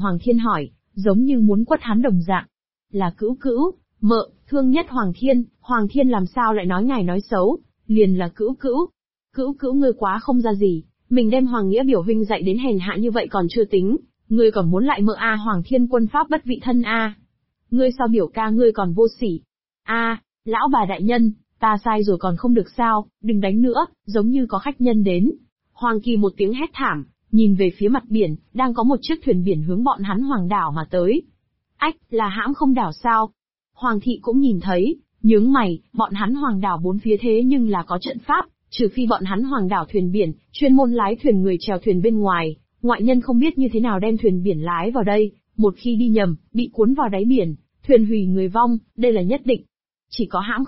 Hoàng Thiên hỏi, giống như muốn quất hắn đồng dạng. Là Cữu Cữu, mợ, thương nhất Hoàng Thiên làm sao lại nói ngài nói xấu, liền là Cữu Cữu. Cữu Cữu ngươi quá không ra gì, mình đem Hoàng Nghĩa biểu huynh dạy đến hèn hạ như vậy còn chưa tính, ngươi còn muốn lại mợ Hoàng Thiên quân pháp bất vị thân Ngươi sao biểu ca ngươi còn vô sỉ. Lão bà đại nhân, ta sai rồi còn không được sao, đừng đánh nữa, giống như có khách nhân đến. Hoàng Kỳ một tiếng hét thảm, nhìn về phía mặt biển, đang có một chiếc thuyền biển hướng bọn hắn Hoàng đảo mà tới. Ách, là Hãm Không đảo sao? Hoàng thị cũng nhìn thấy, nhướng mày, bọn hắn Hoàng đảo bốn phía thế nhưng là có trận pháp, trừ phi bọn hắn Hoàng đảo thuyền biển, chuyên môn lái thuyền người chèo thuyền bên ngoài, ngoại nhân không biết như thế nào đem thuyền biển lái vào đây, một khi đi nhầm, bị cuốn vào đáy biển, thuyền hủy người vong, đây là nhất định. Chỉ có Hãm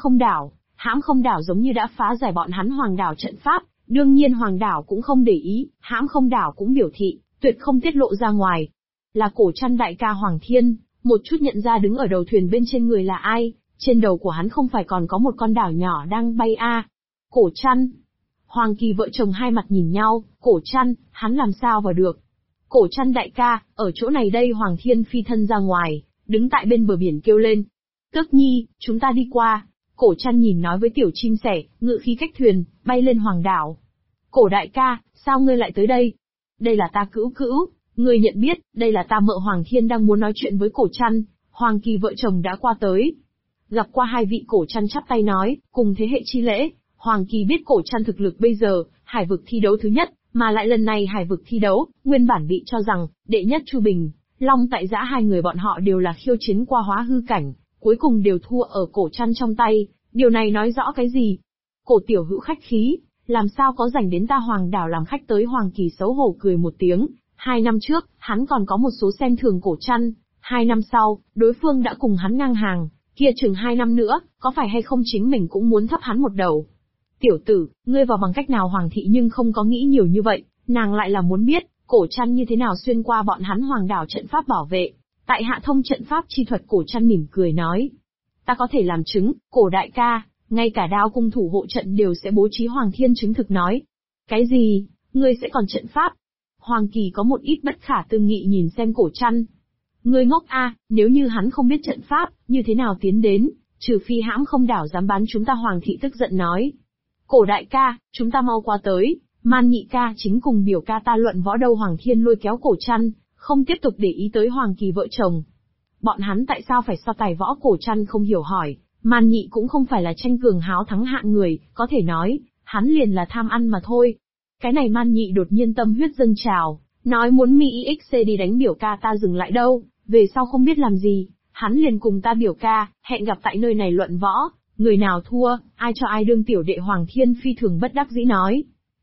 Không đảo giống như đã phá giải bọn hắn Hoàng đảo trận pháp, đương nhiên Hoàng đảo cũng không để ý, Hãm Không đảo cũng biểu thị, tuyệt không tiết lộ ra ngoài. Là Cổ Trăn đại ca Hoàng Thiên, một chút nhận ra đứng ở đầu thuyền bên trên người là ai, trên đầu của hắn không phải còn có một con đảo nhỏ đang bay Cổ Trăn. Hoàng Kỳ vợ chồng hai mặt nhìn nhau, Cổ Trăn, hắn làm sao vào được. Cổ Trăn đại ca, ở chỗ này đây Hoàng Thiên phi thân ra ngoài, đứng tại bên bờ biển kêu lên. Tước Nhi, chúng ta đi qua. Cổ Trăn nhìn nói với tiểu chim sẻ, ngự khí cách thuyền, bay lên Hoàng đảo. Cổ đại ca, sao ngươi lại tới đây? Đây là ta Cữu Cữu, ngươi nhận biết, đây là ta mợ Hoàng Thiên đang muốn nói chuyện với Cổ Trăn, Hoàng Kỳ vợ chồng đã qua tới. Gặp qua hai vị. Cổ Trăn chắp tay nói, cùng thế hệ chi lễ. Hoàng Kỳ biết Cổ Trăn thực lực bây giờ, hải vực thi đấu thứ nhất, mà lại lần này hải vực thi đấu, nguyên bản bị cho rằng, đệ nhất Chu Bình, Long Tại Giã hai người bọn họ đều là khiêu chiến qua hóa hư cảnh, cuối cùng đều thua ở Cổ Trăn trong tay, điều này nói rõ cái gì? Cổ tiểu hữu khách khí, làm sao có rảnh đến ta Hoàng đảo làm khách tới. Hoàng Kỳ xấu hổ cười một tiếng, 2 năm trước, hắn còn có một số xem thường Cổ Trăn, 2 năm sau, đối phương đã cùng hắn ngang hàng, kia chừng 2 năm nữa, có phải hay không chính mình cũng muốn thấp hắn một đầu. Tiểu tử, ngươi vào bằng cách nào? Hoàng thị nhưng không có nghĩ nhiều như vậy, nàng lại là muốn biết, Cổ Trăn như thế nào xuyên qua bọn hắn Hoàng đảo trận pháp bảo vệ. Tại hạ thông trận pháp chi thuật. Cổ Trăn mỉm cười nói. Ta có thể làm chứng, Cổ đại ca, ngay cả đao cung thủ hộ trận đều sẽ bố trí. Hoàng Thiên chứng thực nói. Cái gì, ngươi sẽ còn trận pháp? Hoàng Kỳ có một ít bất khả tư nghị nhìn xem Cổ Trăn. Ngươi ngốc nếu như hắn không biết trận pháp, như thế nào tiến đến, trừ phi Hãm Không đảo dám bán chúng ta. Hoàng thị tức giận nói. Cổ đại ca, chúng ta mau qua tới, Man nhị ca chính cùng biểu ca ta luận võ đâu. Hoàng Thiên lôi kéo Cổ Trăn, không tiếp tục để ý tới Hoàng Kỳ vợ chồng. Bọn hắn tại sao phải so tài võ? Cổ Trăn không hiểu hỏi. Man nhị cũng không phải là tranh cường háo thắng hạng người, có thể nói, hắn liền là tham ăn mà thôi. Cái này Man nhị đột nhiên tâm huyết dâng trào, nói muốn MIXC đi đánh biểu ca ta dừng lại đâu, về sau không biết làm gì, hắn liền cùng ta biểu ca, hẹn gặp tại nơi này luận võ, người nào thua, ai cho ai đương tiểu đệ. Hoàng Thiên phi thường bất đắc dĩ nói.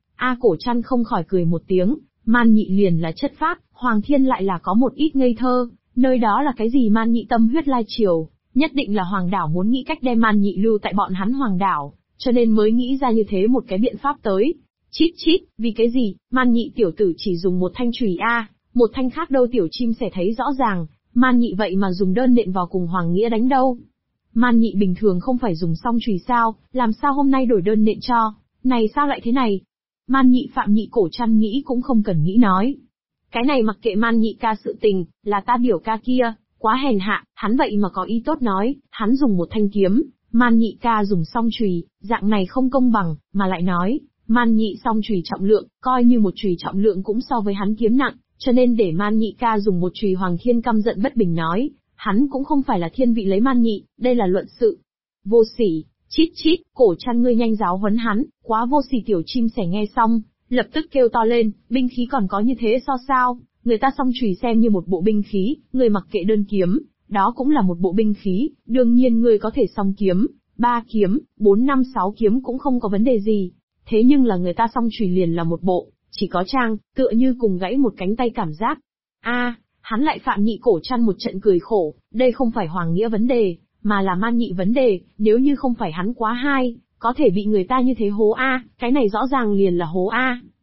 Cổ Trăn không khỏi cười một tiếng, Man nhị liền là chất phác, Hoàng Thiên lại là có một ít ngây thơ, nơi đó là cái gì? Man nhị tâm huyết lai triều, nhất định là Hoàng đảo muốn nghĩ cách đem Man nhị lưu tại bọn hắn Hoàng đảo, cho nên mới nghĩ ra như thế một cái biện pháp tới. Chít chít, vì cái gì? Man nhị tiểu tử chỉ dùng một thanh chùy một thanh khác đâu? Tiểu chim sẻ thấy rõ ràng, Man nhị vậy mà dùng đơn nện vào cùng Hoàng Nghĩa đánh đâu. Man nhị bình thường không phải dùng song chùy sao, làm sao hôm nay đổi đơn nện cho, này sao lại thế này? Man nhị Phạm nhị. Cổ Trăn nghĩ cũng không cần nghĩ nói. Cái này mặc kệ Man nhị ca sự tình, là ta biểu ca kia, quá hèn hạ, hắn vậy mà có ý tốt nói, hắn dùng một thanh kiếm, Man nhị ca dùng song chùy, dạng này không công bằng, mà lại nói, Man nhị song chùy trọng lượng, coi như một chùy trọng lượng cũng so với hắn kiếm nặng, cho nên để Man nhị ca dùng một chùy. Hoàng Thiên căm giận bất bình nói, hắn cũng không phải là thiên vị lấy Man nhị, đây là luận sự. Vô sỉ, chít chít, Cổ Trăn ngươi nhanh giáo huấn hắn, quá vô sỉ. Tiểu chim sẻ nghe xong, lập tức kêu to lên, binh khí còn có như thế so sao, người ta song chùy xem như một bộ binh khí, người mặc kệ đơn kiếm, đó cũng là một bộ binh khí, đương nhiên ngươi có thể song kiếm, 3 kiếm, 4 5 6 kiếm cũng không có vấn đề gì, thế nhưng là người ta song chùy liền là một bộ, chỉ có trang, tựa như cùng gãy một cánh tay cảm giác. Hắn lại Phạm nhị. Cổ Trăn một trận cười khổ, đây không phải Hoàng Nghĩa vấn đề, mà là Man nhị vấn đề, nếu như không phải hắn quá hay, có thể bị người ta như thế hố cái này rõ ràng liền là hố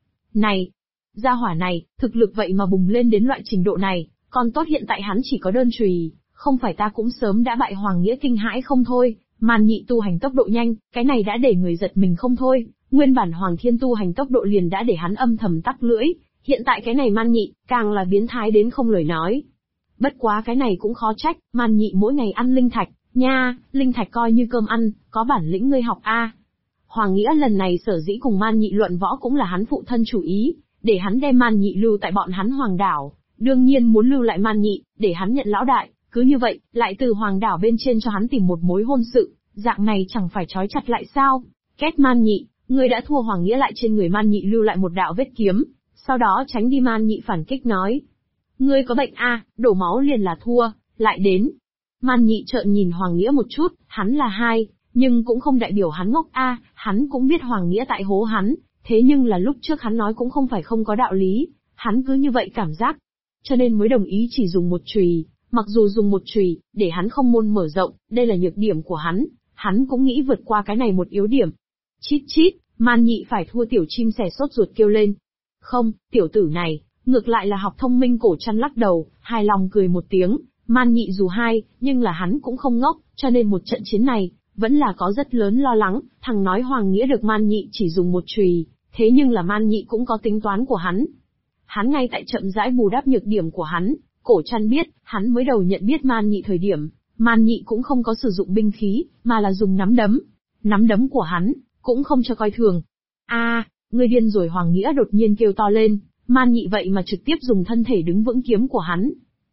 Này, gia hỏa này, thực lực vậy mà bùng lên đến loại trình độ này, còn tốt hiện tại hắn chỉ có đơn chùy, không phải ta cũng sớm đã bại. Hoàng Nghĩa kinh hãi không thôi, Man nhị tu hành tốc độ nhanh, cái này đã để người giật mình không thôi, nguyên bản Hoàng Thiên tu hành tốc độ liền đã để hắn âm thầm tắc lưỡi, hiện tại cái này Man nhị, càng là biến thái đến không lời nói. Bất quá cái này cũng khó trách, Man Nhị mỗi ngày ăn linh thạch, nha, linh thạch coi như cơm ăn, có bản lĩnh ngươi học a. Hoàng Nghĩa lần này sở dĩ cùng Man Nhị luận võ cũng là hắn phụ thân chủ ý, để hắn đem Man Nhị lưu tại bọn hắn Hoàng đảo, đương nhiên muốn lưu lại Man Nhị, để hắn nhận lão đại, cứ như vậy, lại từ Hoàng đảo bên trên cho hắn tìm một mối hôn sự, dạng này chẳng phải trói chặt lại sao? Két Man Nhị, ngươi đã thua. Hoàng Nghĩa lại trên người Man Nhị lưu lại một đạo vết kiếm, sau đó tránh đi. Man Nhị phản kích nói, ngươi có bệnh a, đổ máu liền là thua, lại đến. Man Nhị trợn nhìn Hoàng Nghĩa một chút, hắn là hai, nhưng cũng không đại biểu hắn ngốc a, hắn cũng biết Hoàng Nghĩa tại hố hắn, thế nhưng là lúc trước hắn nói cũng không phải không có đạo lý, hắn cứ như vậy cảm giác, cho nên mới đồng ý chỉ dùng một chùy. Mặc dù dùng một chùy, để hắn không môn mở rộng, đây là nhược điểm của hắn cũng nghĩ vượt qua cái này một yếu điểm. Chít chít, Man Nhị phải thua. Tiểu chim sẻ sốt ruột kêu lên. Không, tiểu tử này, ngược lại là học thông minh. Cổ Trăn lắc đầu, hài lòng cười một tiếng, Man Nhị dù hai, nhưng là hắn cũng không ngốc, cho nên một trận chiến này, vẫn là có rất lớn lo lắng. Thằng nói Hoàng Nghĩa được Man Nhị chỉ dùng một chùy, thế nhưng là Man Nhị cũng có tính toán của hắn. Hắn ngay tại chậm rãi bù đắp nhược điểm của hắn. Cổ Trăn biết, hắn mới đầu nhận biết Man Nhị thời điểm, Man Nhị cũng không có sử dụng binh khí, mà là dùng nắm đấm. Nắm đấm của hắn, cũng không cho coi thường. Ngươi điên rồi. Hoàng Nghĩa đột nhiên kêu to lên, Man Nhị vậy mà trực tiếp dùng thân thể đứng vững kiếm của hắn.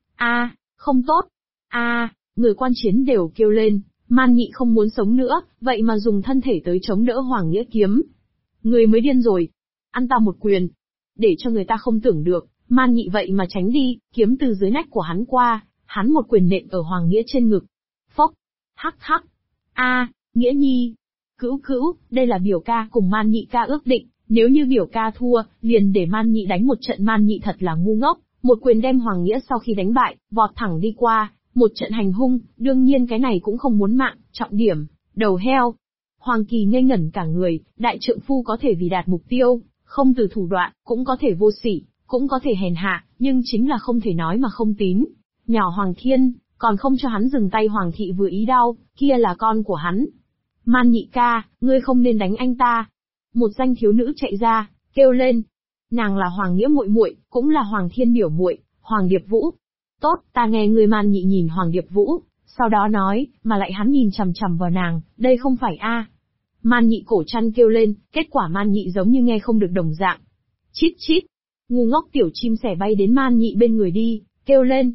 Không tốt. Người quan chiến đều kêu lên, Man Nhị không muốn sống nữa, vậy mà dùng thân thể tới chống đỡ Hoàng Nghĩa kiếm. Người mới điên rồi. Ăn ta một quyền. Để cho người ta không tưởng được, Man Nhị vậy mà tránh đi, kiếm từ dưới nách của hắn qua, hắn một quyền nện ở Hoàng Nghĩa trên ngực. Phốc. Hắc hắc. Nghĩa Nhi. Cữu cữu, đây là biểu ca cùng Man Nhị ca ước định, nếu như biểu ca thua, liền để Man Nhị đánh một trận. Man Nhị thật là ngu ngốc, một quyền đem Hoàng Nghĩa sau khi đánh bại, vọt thẳng đi qua, một trận hành hung, đương nhiên cái này cũng không muốn mạng, trọng điểm, đầu heo. Hoàng Kỳ ngây ngẩn cả người, đại trượng phu có thể vì đạt mục tiêu, không từ thủ đoạn, cũng có thể vô sỉ, cũng có thể hèn hạ, nhưng chính là không thể nói mà không tín. Nhỏ Hoàng Thiên, còn không cho hắn dừng tay. Hoàng thị vừa ý đau, kia là con của hắn. Man Nhị ca, ngươi không nên đánh anh ta. Một danh thiếu nữ chạy ra, kêu lên. Nàng là Hoàng Nghĩa muội muội, cũng là Hoàng Thiên biểu muội, Hoàng Điệp Vũ. Tốt, ta nghe ngươi. Man Nhị nhìn Hoàng Điệp Vũ, sau đó nói, mà lại hắn nhìn chằm chằm vào nàng, đây không phải Man Nhị. Cổ Trăn kêu lên, kết quả Man Nhị giống như nghe không được đồng dạng. Chít chít. Ngu ngốc. Tiểu chim sẻ bay đến Man Nhị bên người đi, kêu lên.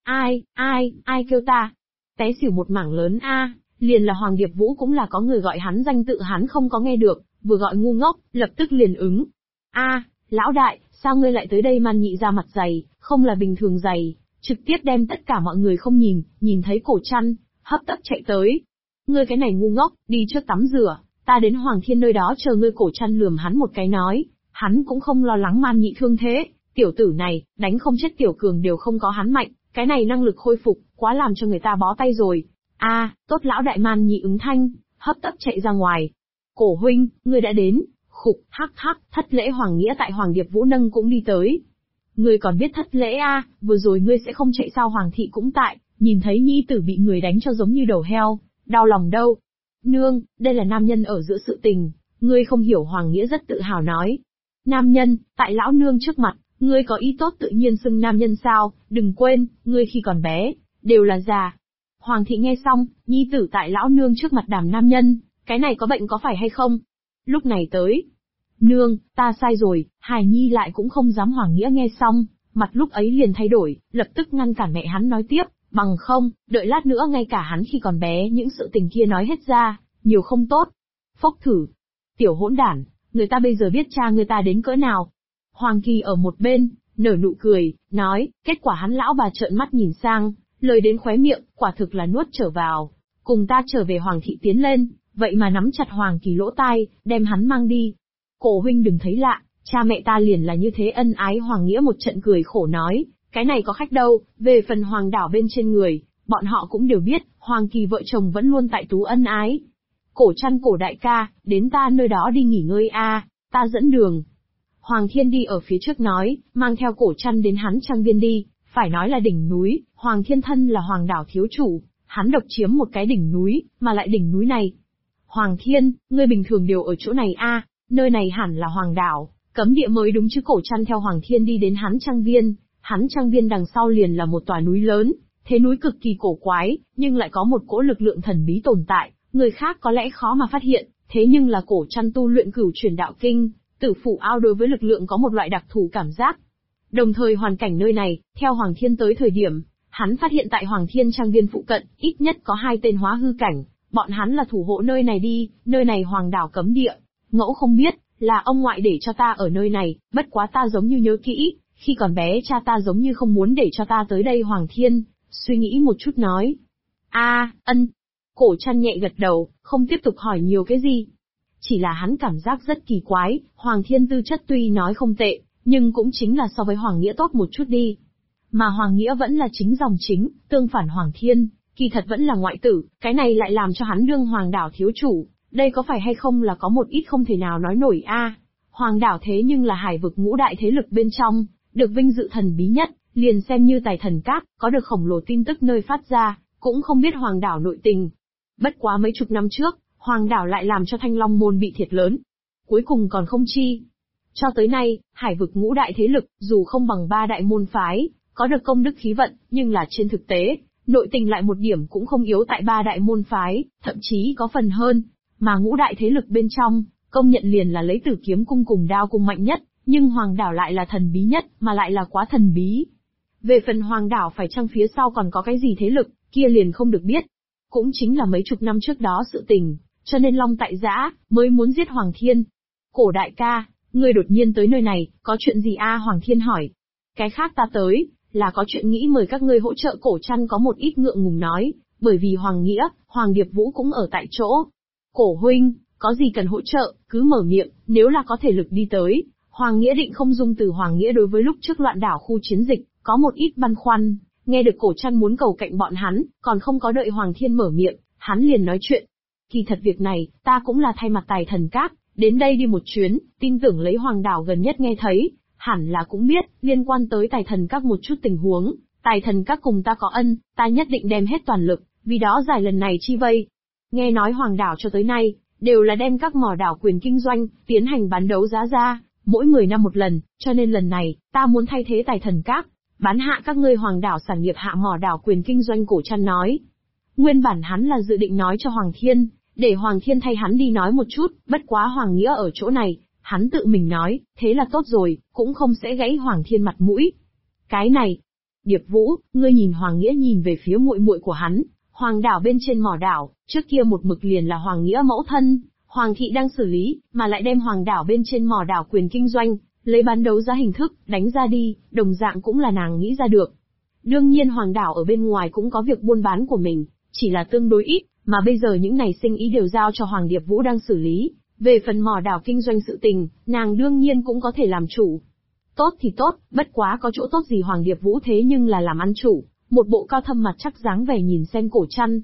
Ai kêu ta? Té xỉu một mảng lớn liền là Hoàng Điệp Vũ, cũng là có người gọi hắn danh tự hắn không có nghe được, vừa gọi ngu ngốc, lập tức liền ứng. Lão đại, sao ngươi lại tới đây? Man Nhị ra mặt dày, không là bình thường dày, trực tiếp đem tất cả mọi người không nhìn thấy Cổ Trăn, hấp tấp chạy tới. Ngươi cái này ngu ngốc, đi trước tắm rửa, ta đến Hoàng Thiên nơi đó chờ ngươi. Cổ Trăn lườm hắn một cái nói, hắn cũng không lo lắng Man Nhị thương thế, tiểu tử này, đánh không chết tiểu cường đều không có hắn mạnh, cái này năng lực khôi phục, quá làm cho người ta bó tay rồi. Tốt lão đại. Man Nhị ứng thanh, hấp tấp chạy ra ngoài. Cổ huynh, ngươi đã đến. Khục, hắc hắc, thất lễ. Hoàng Nghĩa tại Hoàng Điệp Vũ nâng cũng đi tới. Ngươi còn biết thất lễ vừa rồi ngươi sẽ không chạy sao? Hoàng thị cũng tại, nhìn thấy nhi tử bị người đánh cho giống như đầu heo, đau lòng đâu. Nương, đây là nam nhân ở giữa sự tình, ngươi không hiểu. Hoàng Nghĩa rất tự hào nói. Nam nhân, tại lão nương trước mặt, ngươi có ý tốt tự nhiên xưng nam nhân sao? Đừng quên, ngươi khi còn bé, đều là già. Hoàng thị nghe xong, nhi tử tại lão nương trước mặt đàm nam nhân, cái này có bệnh có phải hay không? Lúc này tới. Nương, ta sai rồi. Hài nhi lại cũng không dám. Hoàng Nghĩa nghe xong, mặt lúc ấy liền thay đổi, lập tức ngăn cản mẹ hắn nói tiếp, bằng không, đợi lát nữa ngay cả hắn khi còn bé những sự tình kia nói hết ra, nhiều không tốt. Phốc thử. Tiểu hỗn đản, người ta bây giờ biết cha người ta đến cỡ nào. Hoàng Kỳ ở một bên, nở nụ cười, nói, kết quả hắn lão bà trợn mắt nhìn sang, lời đến khóe miệng, quả thực là nuốt trở vào. Cùng ta trở về. Hoàng thị tiến lên, vậy mà nắm chặt Hoàng Kỳ lỗ tai, đem hắn mang đi. Cổ huynh đừng thấy lạ, cha mẹ ta liền là như thế ân ái. Hoàng Nghĩa một trận cười khổ nói, cái này có khách đâu, về phần Hoàng đảo bên trên người, bọn họ cũng đều biết, Hoàng Kỳ vợ chồng vẫn luôn tại tú ân ái. Cổ Trăn, Cổ đại ca, đến ta nơi đó đi nghỉ ngơi ta dẫn đường. Hoàng Thiên đi ở phía trước nói, mang theo Cổ Trăn đến hắn trang viên đi, phải nói là đỉnh núi. Hoàng Thiên thân là Hoàng đảo thiếu chủ, hắn độc chiếm một cái đỉnh núi, mà lại đỉnh núi này. Hoàng Thiên, ngươi bình thường đều ở chỗ này nơi này hẳn là Hoàng đảo, cấm địa mới đúng chứ? Cổ Trăn theo Hoàng Thiên đi đến hắn trang viên, Hắn trang viên đằng sau liền là một tòa núi lớn, thế núi cực kỳ cổ quái, nhưng lại có một cỗ lực lượng thần bí tồn tại, người khác có lẽ khó mà phát hiện, thế nhưng là Cổ Trăn tu luyện Cửu Truyền Đạo Kinh, Tử Phủ Ao đối với lực lượng có một loại đặc thù cảm giác. Đồng thời hoàn cảnh nơi này, theo Hoàng Thiên tới thời điểm, hắn phát hiện tại Hoàng Thiên trang viên phụ cận, ít nhất có 2 tên hóa hư cảnh, bọn hắn là thủ hộ nơi này đi, nơi này Hoàng đảo cấm địa. Ngẫu không biết, là ông ngoại để cho ta ở nơi này, bất quá ta giống như nhớ kỹ, khi còn bé cha ta giống như không muốn để cho ta tới đây. Hoàng Thiên suy nghĩ một chút nói. Ân. Cổ Trăn nhẹ gật đầu, không tiếp tục hỏi nhiều cái gì. Chỉ là hắn cảm giác rất kỳ quái, Hoàng Thiên tư chất tuy nói không tệ, nhưng cũng chính là so với Hoàng Nghĩa tốt một chút đi. Mà Hoàng Nghĩa vẫn là chính dòng chính, tương phản Hoàng Thiên, kỳ thật vẫn là ngoại tử, cái này lại làm cho hắn đương Hoàng đảo thiếu chủ, đây có phải hay không là có một ít không thể nào nói nổi a. Hoàng đảo thế nhưng là hải vực ngũ đại thế lực bên trong, được vinh dự thần bí nhất, liền xem như Tài Thần Các, có được khổng lồ tin tức nơi phát ra, cũng không biết Hoàng đảo nội tình. Bất quá mấy chục năm trước, Hoàng đảo lại làm cho Thanh Long môn bị thiệt lớn. Cuối cùng còn không chi. Cho tới nay, hải vực ngũ đại thế lực, dù không bằng 3 đại môn phái, có được công đức khí vận, nhưng là trên thực tế, nội tình lại một điểm cũng không yếu tại 3 đại môn phái, thậm chí có phần hơn. Mà ngũ đại thế lực bên trong, công nhận liền là lấy Tử Kiếm cung cùng Đao cung mạnh nhất, nhưng Hoàng đảo lại là thần bí nhất, mà lại là quá thần bí. Về phần Hoàng đảo phải chăng phía sau còn có cái gì thế lực, kia liền không được biết. Cũng chính là mấy chục năm trước đó sự tình, cho nên Long Tại Giã mới muốn giết Hoàng Thiên. Cổ đại ca, ngươi đột nhiên tới nơi này, có chuyện gì a? Hoàng Thiên hỏi. Cái khác ta tới, là có chuyện nghĩ mời các ngươi hỗ trợ. Cổ Trăn có một ít ngượng ngùng nói, bởi vì Hoàng Nghĩa, Hoàng Điệp Vũ cũng ở tại chỗ. Cổ huynh, có gì cần hỗ trợ, cứ mở miệng, nếu là có thể lực đi tới. Hoàng Nghĩa định không dung từ. Hoàng Nghĩa đối với lúc trước loạn đảo khu chiến dịch, có một ít băn khoăn, nghe được Cổ Trăn muốn cầu cạnh bọn hắn, còn không có đợi Hoàng Thiên mở miệng, hắn liền nói chuyện. Kỳ thật việc này, ta cũng là thay mặt Tài Thần Các, đến đây đi một chuyến, tin tưởng lấy Hoàng đảo gần nhất nghe thấy, hẳn là cũng biết, liên quan tới Tài Thần Các một chút tình huống, Tài Thần Các cùng ta có ân, ta nhất định đem hết toàn lực, vì đó giải lần này chi vây. Nghe nói Hoàng đảo cho tới nay, đều là đem các mỏ đảo quyền kinh doanh, tiến hành bán đấu giá ra, mỗi 10 năm một lần, cho nên lần này, ta muốn thay thế Tài Thần Các, bán hạ các ngươi Hoàng đảo sản nghiệp hạ mỏ đảo quyền kinh doanh. Cổ Trăn nói. Nguyên bản hắn là dự định nói cho Hoàng Thiên, để Hoàng Thiên thay hắn đi nói một chút, bất quá Hoàng Nghĩa ở chỗ này, hắn tự mình nói, thế là tốt rồi, cũng không sẽ gãy Hoàng Thiên mặt mũi. Cái này, Điệp Vũ, ngươi nhìn. Hoàng Nghĩa nhìn về phía muội muội của hắn, Hoàng đảo bên trên mỏ đảo, trước kia một mực liền là Hoàng Nghĩa mẫu thân, Hoàng thị đang xử lý, mà lại đem Hoàng đảo bên trên mỏ đảo quyền kinh doanh, lấy bán đấu giá hình thức, đánh ra đi, đồng dạng cũng là nàng nghĩ ra được. Đương nhiên Hoàng đảo ở bên ngoài cũng có việc buôn bán của mình, chỉ là tương đối ít, mà bây giờ những này sinh ý đều giao cho Hoàng Điệp Vũ đang xử lý. Về phần mỏ đảo kinh doanh sự tình, nàng đương nhiên cũng có thể làm chủ. Tốt thì tốt, bất quá có chỗ tốt gì Hoàng Điệp Vũ thế nhưng là làm ăn chủ, một bộ cao thâm mặt chắc dáng vẻ nhìn xem Cổ Trăn.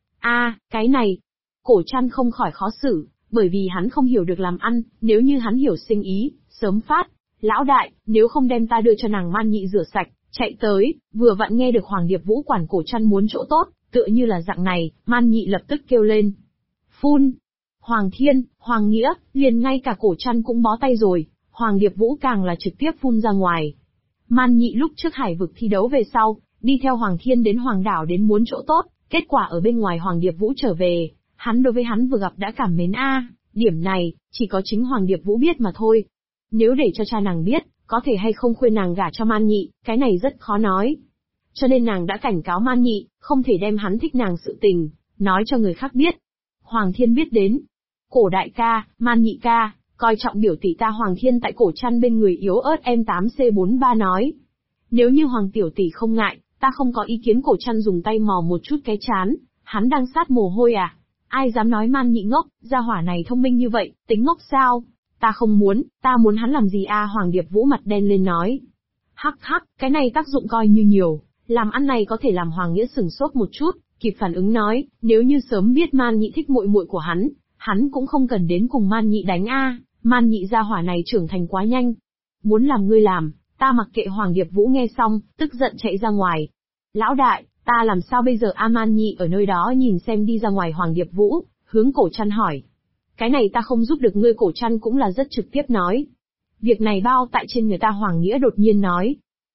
Cái này, Cổ Trăn không khỏi khó xử, bởi vì hắn không hiểu được làm ăn, nếu như hắn hiểu sinh ý, sớm phát. Lão đại, nếu không đem ta đưa cho nàng Man Nhị rửa sạch, chạy tới, vừa vặn nghe được Hoàng Điệp Vũ quản Cổ Trăn muốn chỗ tốt, tựa như là dạng này, Man Nhị lập tức kêu lên. Phun! Hoàng Thiên, Hoàng Nghĩa, liền ngay cả Cổ Trăn cũng bó tay rồi, Hoàng Điệp Vũ càng là trực tiếp phun ra ngoài. Man Nhị lúc trước hải vực thi đấu về sau, đi theo Hoàng Thiên đến Hoàng đảo đến muốn chỗ tốt, kết quả ở bên ngoài Hoàng Điệp Vũ trở về, hắn đối với hắn vừa gặp đã cảm mến điểm này, chỉ có chính Hoàng Điệp Vũ biết mà thôi. Nếu để cho cha nàng biết, có thể hay không khuyên nàng gả cho Man Nhị, cái này rất khó nói. Cho nên nàng đã cảnh cáo Man Nhị, không thể đem hắn thích nàng sự tình, nói cho người khác biết. Hoàng Thiên biết đến. Cổ đại ca, Man Nhị ca, coi trọng biểu tỷ ta. Hoàng Thiên tại Cổ Trăn bên người yếu ớt M8C43 nói. Nếu như Hoàng tiểu tỷ không ngại, ta không có ý kiến. Cổ Trăn dùng tay mò một chút cái chán, hắn đang sát mồ hôi à? Ai dám nói Man Nhị ngốc, gia hỏa này thông minh như vậy, tính ngốc sao? Ta không muốn, ta muốn hắn làm gì a? Hoàng Điệp Vũ mặt đen lên nói. Hắc hắc, cái này tác dụng coi như nhiều, làm ăn này có thể làm Hoàng Nghĩa sửng sốt một chút, kịp phản ứng nói, nếu như sớm biết Man Nhị thích muội muội của hắn cũng không cần đến cùng Man Nhị đánh a. Man Nhị gia hỏa này trưởng thành quá nhanh. Muốn làm ngươi làm, ta mặc kệ. Hoàng Điệp Vũ nghe xong, tức giận chạy ra ngoài. Lão đại, ta làm sao bây giờ a? Man Nhị ở nơi đó nhìn xem đi ra ngoài Hoàng Điệp Vũ, hướng Cổ Trăn hỏi. Cái này ta không giúp được ngươi. Cổ Trăn cũng là rất trực tiếp nói. Việc này bao tại trên người ta. Hoàng Nghĩa đột nhiên nói.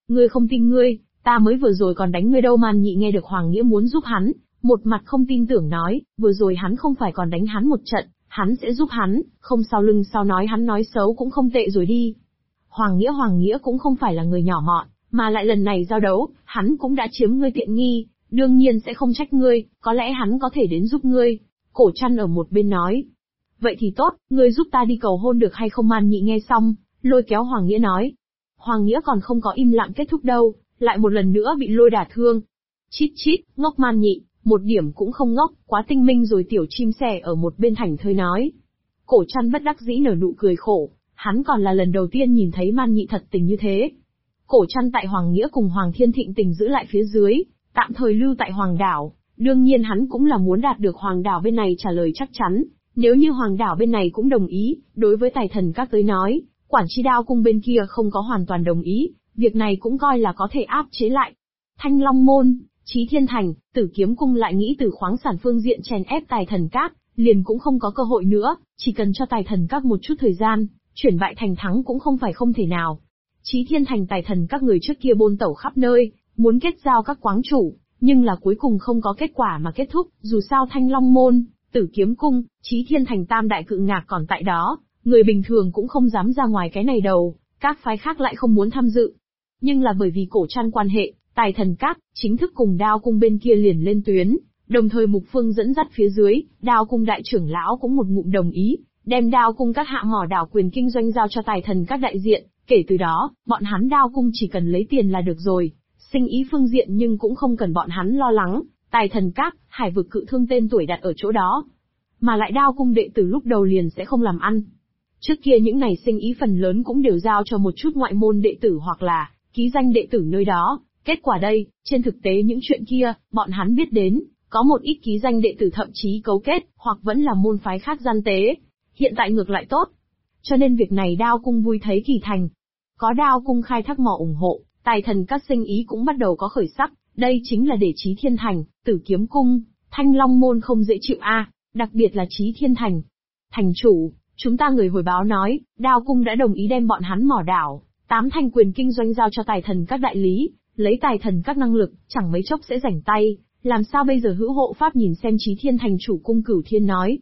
Ngươi không tin ngươi, ta mới vừa rồi còn đánh ngươi đâu. Man Nhị nghe được Hoàng Nghĩa muốn giúp hắn, một mặt không tin tưởng nói, vừa rồi hắn không phải còn đánh hắn một trận, hắn sẽ giúp hắn, không sau lưng sao nói hắn nói xấu cũng không tệ rồi đi. Hoàng Nghĩa cũng không phải là người nhỏ mọn, mà lại lần này giao đấu, hắn cũng đã chiếm ngươi tiện nghi, đương nhiên sẽ không trách ngươi, có lẽ hắn có thể đến giúp ngươi. Cổ Trăn ở một bên nói. Vậy thì tốt, ngươi giúp ta đi cầu hôn được hay không? Man Nhị nghe xong, lôi kéo Hoàng Nghĩa nói. Hoàng Nghĩa còn không có im lặng kết thúc đâu, lại một lần nữa bị lôi đả thương. Chít chít, ngốc Man Nhị, một điểm cũng không ngốc, quá tinh minh rồi. Tiểu chim sẻ ở một bên thảnh thơi nói. Cổ Trăn bất đắc dĩ nở nụ cười khổ, hắn còn là lần đầu tiên nhìn thấy Man Nhị thật tình như thế. Cổ Trăn tại Hoàng Nghĩa cùng Hoàng Thiên thịnh tình giữ lại phía dưới, tạm thời lưu tại Hoàng đảo, đương nhiên hắn cũng là muốn đạt được Hoàng đảo bên này trả lời chắc chắn, nếu như Hoàng đảo bên này cũng đồng ý, đối với Tài Thần Các tới nói, Quản Chi Đao Cung bên kia không có hoàn toàn đồng ý, việc này cũng coi là có thể áp chế lại. Thanh Long Môn, Chí Thiên Thành, Tử Kiếm Cung lại nghĩ từ khoáng sản phương diện chèn ép Tài Thần Các, liền cũng không có cơ hội nữa, chỉ cần cho Tài Thần Các một chút thời gian, chuyển bại thành thắng cũng không phải không thể nào. Chí Thiên Thành Tài Thần Các người trước kia bôn tẩu khắp nơi, muốn kết giao các quáng chủ, nhưng là cuối cùng không có kết quả mà kết thúc, dù sao Thanh Long Môn, Tử Kiếm Cung, Chí Thiên Thành tam đại cự ngạc còn tại đó, người bình thường cũng không dám ra ngoài cái này đầu, các phái khác lại không muốn tham dự. Nhưng là bởi vì Cổ Trăn quan hệ, Tài Thần Các chính thức cùng Đao Cung bên kia liền lên tuyến, đồng thời Mục Phương dẫn dắt phía dưới, Đao Cung đại trưởng lão cũng một ngụm đồng ý, đem Đao Cung các hạ mỏ đảo quyền kinh doanh giao cho Tài Thần Các đại diện, kể từ đó, bọn hắn Đao Cung chỉ cần lấy tiền là được rồi, sinh ý phương diện nhưng cũng không cần bọn hắn lo lắng, Tài Thần Các, Hải Vực Cự Thương tên tuổi đặt ở chỗ đó. Mà lại Đao Cung đệ tử lúc đầu liền sẽ không làm ăn. Trước kia những này sinh ý phần lớn cũng đều giao cho một chút ngoại môn đệ tử hoặc là ký danh đệ tử nơi đó, kết quả đây, trên thực tế những chuyện kia, bọn hắn biết đến, có một ít ký danh đệ tử thậm chí cấu kết, hoặc vẫn là môn phái khác gian tế. Hiện tại ngược lại tốt. Cho nên việc này Đao Cung vui thấy kỳ thành. Có Đao Cung khai thác mỏ ủng hộ, Tài Thần Các sinh ý cũng bắt đầu có khởi sắc, đây chính là để Chí Thiên Thành, Tử Kiếm Cung, Thanh Long Môn không dễ chịu đặc biệt là Chí Thiên Thành. Thành chủ, chúng ta người hồi báo nói, Đao Cung đã đồng ý đem bọn hắn mỏ đảo, 8 thành quyền kinh doanh giao cho Tài Thần Các đại lý, lấy Tài Thần Các năng lực, chẳng mấy chốc sẽ rảnh tay, làm sao bây giờ? Hữu hộ pháp nhìn xem Chí Thiên Thành chủ Cung Cửu Thiên nói.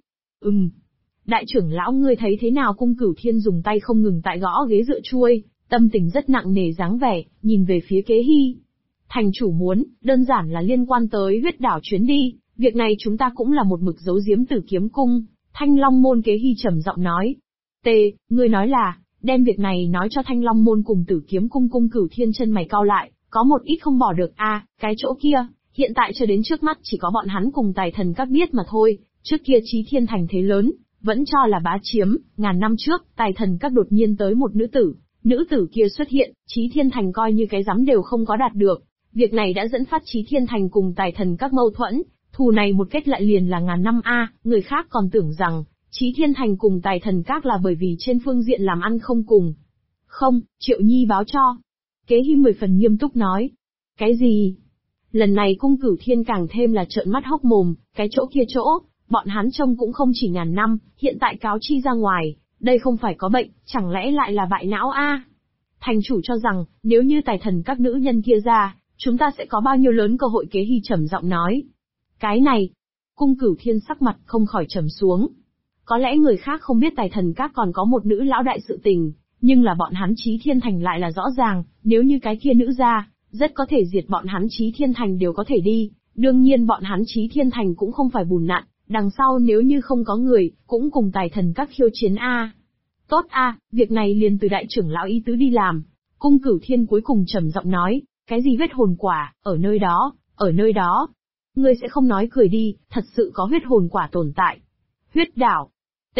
Đại trưởng lão ngươi thấy thế nào? Cung Cửu Thiên dùng tay không ngừng tại gõ ghế dựa chuôi, tâm tình rất nặng nề dáng vẻ, nhìn về phía Kế Hy. Thành chủ muốn, đơn giản là liên quan tới huyết đảo chuyến đi, việc này chúng ta cũng là một mực giấu giếm Tử Kiếm Cung, Thanh Long Môn. Kế Hy trầm giọng nói. Ngươi nói là, đem việc này nói cho Thanh Long Môn cùng Tử Kiếm Cung? Cung Cửu Thiên chân mày cau lại, có một ít không bỏ được cái chỗ kia, hiện tại cho đến trước mắt chỉ có bọn hắn cùng Tài Thần Các biết mà thôi, trước kia Chí Thiên Thành thế lớn, vẫn cho là bá chiếm, ngàn năm trước, Tài Thần Các đột nhiên tới một nữ tử kia xuất hiện, Chí Thiên Thành coi như cái rắm đều không có đạt được. Việc này đã dẫn phát Chí Thiên Thành cùng Tài Thần Các mâu thuẫn, thù này một kết lại liền là ngàn năm người khác còn tưởng rằng, Chí Thiên Thành cùng Tài Thần Các là bởi vì trên phương diện làm ăn không cùng. Không, Triệu Nhi báo cho. Kế Hy 10 phần nghiêm túc nói. Cái gì? Lần này Cung Cửu Thiên càng thêm là trợn mắt hốc mồm, cái chỗ kia chỗ, bọn hắn trông cũng không chỉ ngàn năm, hiện tại cáo chi ra ngoài, đây không phải có bệnh, chẳng lẽ lại là bại não Thành chủ cho rằng, nếu như Tài Thần Các nữ nhân kia ra, chúng ta sẽ có bao nhiêu lớn cơ hội? Kế Hy trầm giọng nói. Cái này, Cung Cửu Thiên sắc mặt không khỏi trầm xuống. Có lẽ người khác không biết Tài Thần Các còn có một nữ lão đại sự tình, nhưng là bọn hắn Chí Thiên Thành lại là rõ ràng, nếu như cái kia nữ ra, rất có thể diệt bọn hắn Chí Thiên Thành đều có thể đi, đương nhiên bọn hắn Chí Thiên Thành cũng không phải bùn nặn, đằng sau nếu như không có người, cũng cùng Tài Thần Các khiêu chiến Tốt việc này liền từ đại trưởng lão ý tứ đi làm. Cung Cửu Thiên cuối cùng trầm giọng nói, cái gì huyết hồn quả, ở nơi đó. Ngươi sẽ không nói cười đi, thật sự có huyết hồn quả tồn tại. Huyết đảo.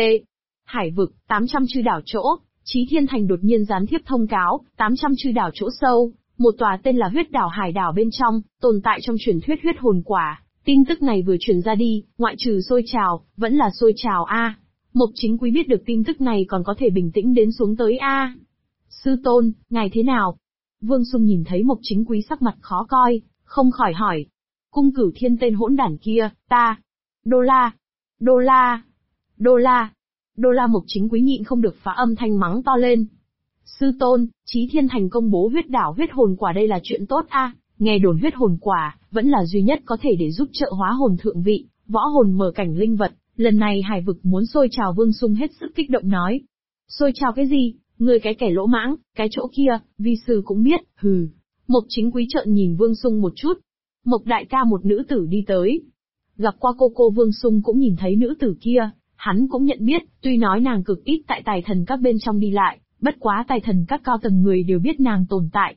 Hải vực, 800 chư đảo chỗ, Chí Thiên Thành đột nhiên gián tiếp thông cáo, 800 chư đảo chỗ sâu, một tòa tên là huyết đảo hải đảo bên trong, tồn tại trong truyền thuyết huyết hồn quả. Tin tức này vừa truyền ra đi, ngoại trừ sôi trào, vẫn là sôi trào Mộc Chính Quý biết được tin tức này còn có thể bình tĩnh đến xuống tới Sư tôn, ngài thế nào? Vương Sung nhìn thấy Mộc Chính Quý sắc mặt khó coi, không khỏi hỏi. Cung Cửu Thiên tên hỗn đản kia, Đô la. Mộc Chính Quý nhịn không được phá âm thanh mắng to lên. Sư tôn, Chí Thiên Thành công bố huyết đảo huyết hồn quả đây là chuyện tốt a. Nghe đồn huyết hồn quả, vẫn là duy nhất có thể để giúp trợ hóa hồn thượng vị, võ hồn mở cảnh linh vật, lần này hải vực muốn sôi trào. Vương Sung hết sức kích động nói. Sôi trào cái gì, ngươi cái kẻ lỗ mãng, cái chỗ kia, vi sư cũng biết, hừ. Mộc Chính Quý trợn nhìn Vương Sung một chút. Mộc đại ca một nữ tử đi tới. Gặp qua cô Vương Sung cũng nhìn thấy nữ tử kia, hắn cũng nhận biết, tuy nói nàng cực ít tại tài thần các bên trong đi lại, bất quá tài thần các cao tầng người đều biết nàng tồn tại.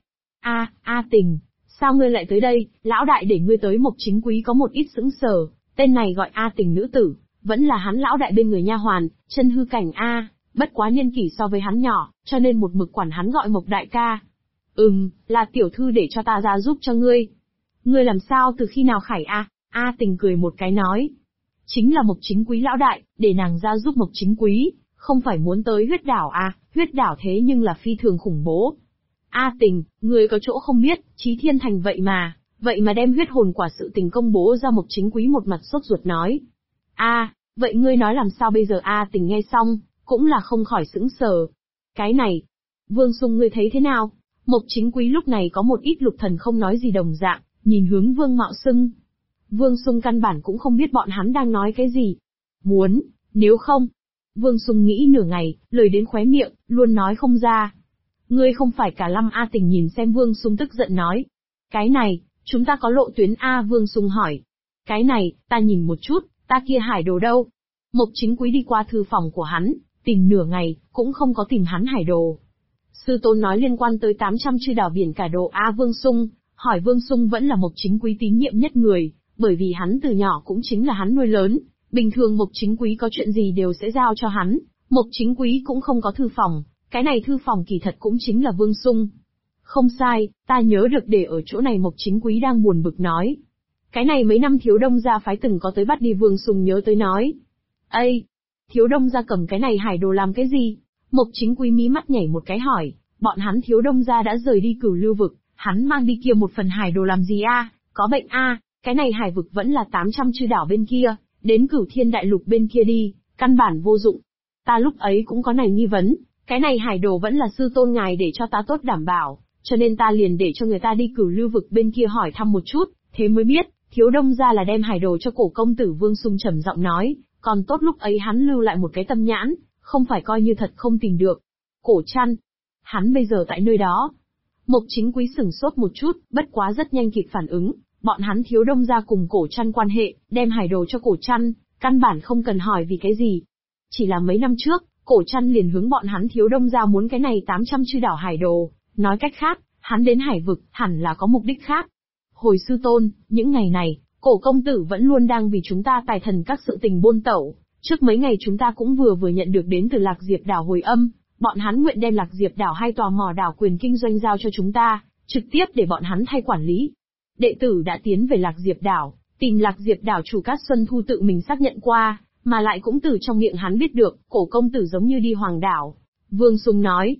A Tình, sao ngươi lại tới đây, lão đại để ngươi tới. Mộc Chính Quý có một ít sững sờ, tên này gọi A Tình nữ tử, vẫn là hắn lão đại bên người nha hoàn, chân hư cảnh A, bất quá niên kỷ so với hắn nhỏ, cho nên một mực quản hắn gọi Mộc đại ca. Là tiểu thư để cho ta ra giúp cho ngươi. Ngươi làm sao từ khi nào khải A? A Tình cười một cái nói. Chính là Mộc Chính Quý lão đại, để nàng ra giúp Mộc Chính Quý, không phải muốn tới huyết đảo à, huyết đảo thế nhưng là phi thường khủng bố. A Tình, ngươi có chỗ không biết, Chí Thiên Thành vậy mà đem huyết hồn quả sự tình công bố ra. Mộc Chính Quý một mặt sốt ruột nói. Vậy ngươi nói làm sao bây giờ? A Tình nghe xong, cũng là không khỏi sững sờ. Cái này, Vương Sung ngươi thấy thế nào? Mộc Chính Quý lúc này có một ít lục thần không nói gì đồng dạng, nhìn hướng Vương Mạo Xưng. Vương Sung căn bản cũng không biết bọn hắn đang nói cái gì. Nếu không. Vương Sung nghĩ nửa ngày, lời đến khóe miệng, luôn nói không ra. Ngươi không phải cả lâm. A Tình nhìn xem Vương Sung tức giận nói. Cái này, chúng ta có lộ tuyến A. Vương Sung hỏi. Cái này, ta nhìn một chút, ta kia hải đồ đâu? Mộc Chính Quý đi qua thư phòng của hắn, tìm nửa ngày, cũng không có tìm hắn hải đồ. Sư tôn nói liên quan tới 800 chư đảo biển cả đồ A. Vương Sung, hỏi Vương Sung vẫn là Mộc Chính Quý tín nhiệm nhất người, bởi vì hắn từ nhỏ cũng chính là hắn nuôi lớn, bình thường Mộc Chính Quý có chuyện gì đều sẽ giao cho hắn, Mộc Chính Quý cũng không có thư phòng, cái này thư phòng kỳ thật cũng chính là Vương Sung. Không sai, ta nhớ được để ở chỗ này. Mộc Chính Quý đang buồn bực nói. Cái này mấy năm Thiếu Đông gia phái từng có tới bắt đi. Vương Sung nhớ tới nói. Thiếu Đông gia cầm cái này hải đồ làm cái gì? Mộc Chính Quý mí mắt nhảy một cái hỏi, bọn hắn Thiếu Đông gia đã rời đi Cửu Lưu vực, hắn mang đi kia một phần hải đồ làm gì a? Có bệnh a? Cái này hải vực vẫn là 800 chư đảo bên kia, đến Cửu Thiên đại lục bên kia đi, căn bản vô dụng. Ta lúc ấy cũng có này nghi vấn, cái này hải đồ vẫn là sư tôn ngài để cho ta tốt đảm bảo, cho nên ta liền để cho người ta đi Cửu Lưu vực bên kia hỏi thăm một chút, thế mới biết, Thiếu Đông gia là đem hải đồ cho cổ công tử. Vương Sung trầm giọng nói, còn tốt lúc ấy hắn lưu lại một cái tâm nhãn, không phải coi như thật không tìm được. Cổ Trăn, hắn bây giờ tại nơi đó. Mộc Chính Quý sửng sốt một chút, bất quá rất nhanh kịp phản ứng, bọn hắn Thiếu Đông gia cùng Cổ Trăn quan hệ, đem hải đồ cho Cổ Trăn, căn bản không cần hỏi vì cái gì. Chỉ là mấy năm trước, Cổ Trăn liền hướng bọn hắn Thiếu Đông gia muốn cái này 800 chư đảo hải đồ, nói cách khác, hắn đến hải vực, hẳn là có mục đích khác. Hồi sư tôn, những ngày này, Cổ công tử vẫn luôn đang vì chúng ta tài thần các sự tình bôn tẩu, trước mấy ngày chúng ta cũng vừa nhận được đến từ Lạc Diệp đảo hồi âm, bọn hắn nguyện đem Lạc Diệp đảo hai tòa mỏ đảo quyền kinh doanh giao cho chúng ta, trực tiếp để bọn hắn thay quản lý. Đệ tử đã tiến về Lạc Diệp đảo, tìm Lạc Diệp đảo chủ Cát Xuân Thu tự mình xác nhận qua, mà lại cũng từ trong miệng hắn biết được, Cổ công tử giống như đi Hoàng đảo. Vương Sung nói.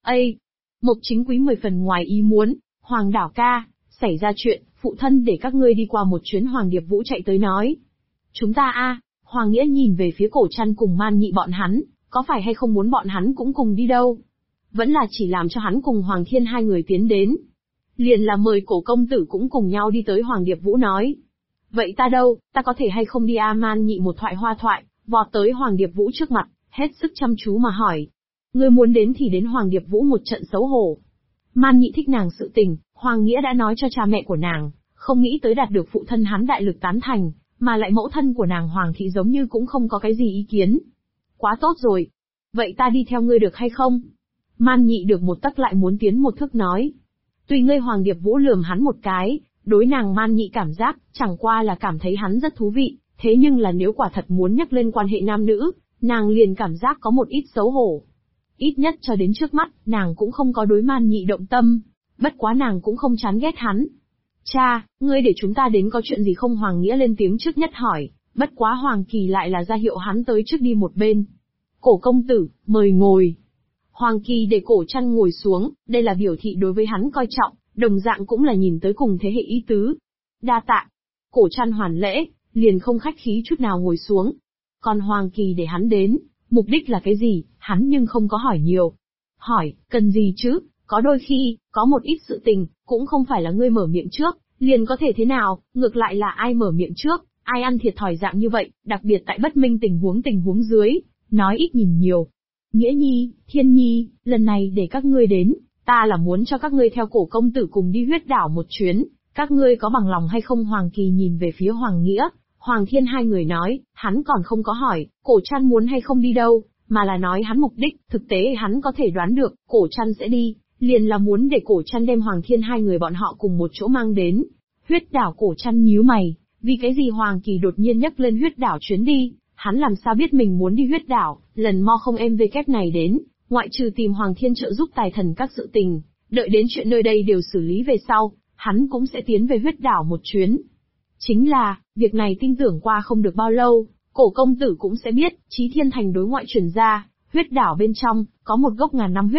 Mộc Chính Quý 10 phần ngoài ý muốn, Hoàng đảo ca, xảy ra chuyện, phụ thân để các ngươi đi qua một chuyến. Hoàng Điệp Vũ chạy tới nói. Chúng ta Hoàng Nghĩa nhìn về phía Cổ Trăn cùng Man Nhị bọn hắn, có phải hay không muốn bọn hắn cũng cùng đi đâu? Vẫn là chỉ làm cho hắn cùng Hoàng Thiên hai người tiến đến. Liền là mời Cổ công tử cũng cùng nhau đi tới. Hoàng Điệp Vũ nói. Vậy ta đâu, ta có thể hay không đi? Man Nhị một thoại, vọt tới Hoàng Điệp Vũ trước mặt, hết sức chăm chú mà hỏi. Ngươi muốn đến thì đến. Hoàng Điệp Vũ một trận xấu hổ. Man Nhị thích nàng sự tình, Hoàng Nghĩa đã nói cho cha mẹ của nàng, không nghĩ tới đạt được phụ thân hắn đại lực tán thành, mà lại mẫu thân của nàng Hoàng thị giống như cũng không có cái gì ý kiến. Quá tốt rồi. Vậy ta đi theo ngươi được hay không? Man Nhị được một tấc lại muốn tiến một thước nói. Tùy ngươi. Hoàng Điệp Vũ lườm hắn một cái, đối nàng Man Nhị cảm giác, chẳng qua là cảm thấy hắn rất thú vị, thế nhưng là nếu quả thật muốn nhắc lên quan hệ nam nữ, nàng liền cảm giác có một ít xấu hổ. Ít nhất cho đến trước mắt, nàng cũng không có đối Man Nhị động tâm, bất quá nàng cũng không chán ghét hắn. Cha, ngươi để chúng ta đến có chuyện gì không? Hoàng Nghĩa lên tiếng trước nhất hỏi, bất quá Hoàng Kỳ lại là ra hiệu hắn tới trước đi một bên. Cổ công tử, mời ngồi. Hoàng Kỳ để Cổ Trăn ngồi xuống, đây là biểu thị đối với hắn coi trọng, đồng dạng cũng là nhìn tới cùng thế hệ ý tứ. Đa tạ. Cổ Trăn hoàn lễ, liền không khách khí chút nào ngồi xuống. Còn Hoàng Kỳ để hắn đến, mục đích là cái gì, hắn nhưng không có hỏi nhiều. hỏi, cần gì chứ, có đôi khi, có một ít sự tình, cũng không phải là ngươi mở miệng trước, liền có thể thế nào, ngược lại là ai mở miệng trước, ai ăn thiệt thòi dạng như vậy, đặc biệt tại bất minh tình huống dưới, nói ít nhìn nhiều. Nghĩa Nhi, Thiên Nhi, lần này để các ngươi đến, ta là muốn cho các ngươi theo cổ công tử cùng đi huyết đảo một chuyến, các ngươi có bằng lòng hay không? Hoàng Kỳ nhìn về phía Hoàng Nghĩa, Hoàng Thiên hai người nói, hắn còn không có hỏi, cổ trăn muốn hay không đi đâu, mà là nói hắn mục đích, thực tế hắn có thể đoán được, cổ trăn sẽ đi, liền là muốn để cổ trăn đem Hoàng Thiên hai người bọn họ cùng một chỗ mang đến. Huyết đảo. Cổ trăn nhíu mày, vì cái gì Hoàng Kỳ đột nhiên nhắc lên huyết đảo chuyến đi, hắn làm sao biết mình muốn đi huyết đảo, lần mo không em về kép này đến, ngoại trừ tìm Hoàng Thiên trợ giúp tài thần các sự tình, đợi đến chuyện nơi đây đều xử lý về sau, hắn cũng sẽ tiến về huyết đảo một chuyến. Chính là, việc này tin tưởng qua không được bao lâu, cổ công tử cũng sẽ biết, Chí Thiên Thành đối ngoại truyền ra, huyết đảo bên trong, có một gốc ngàn năm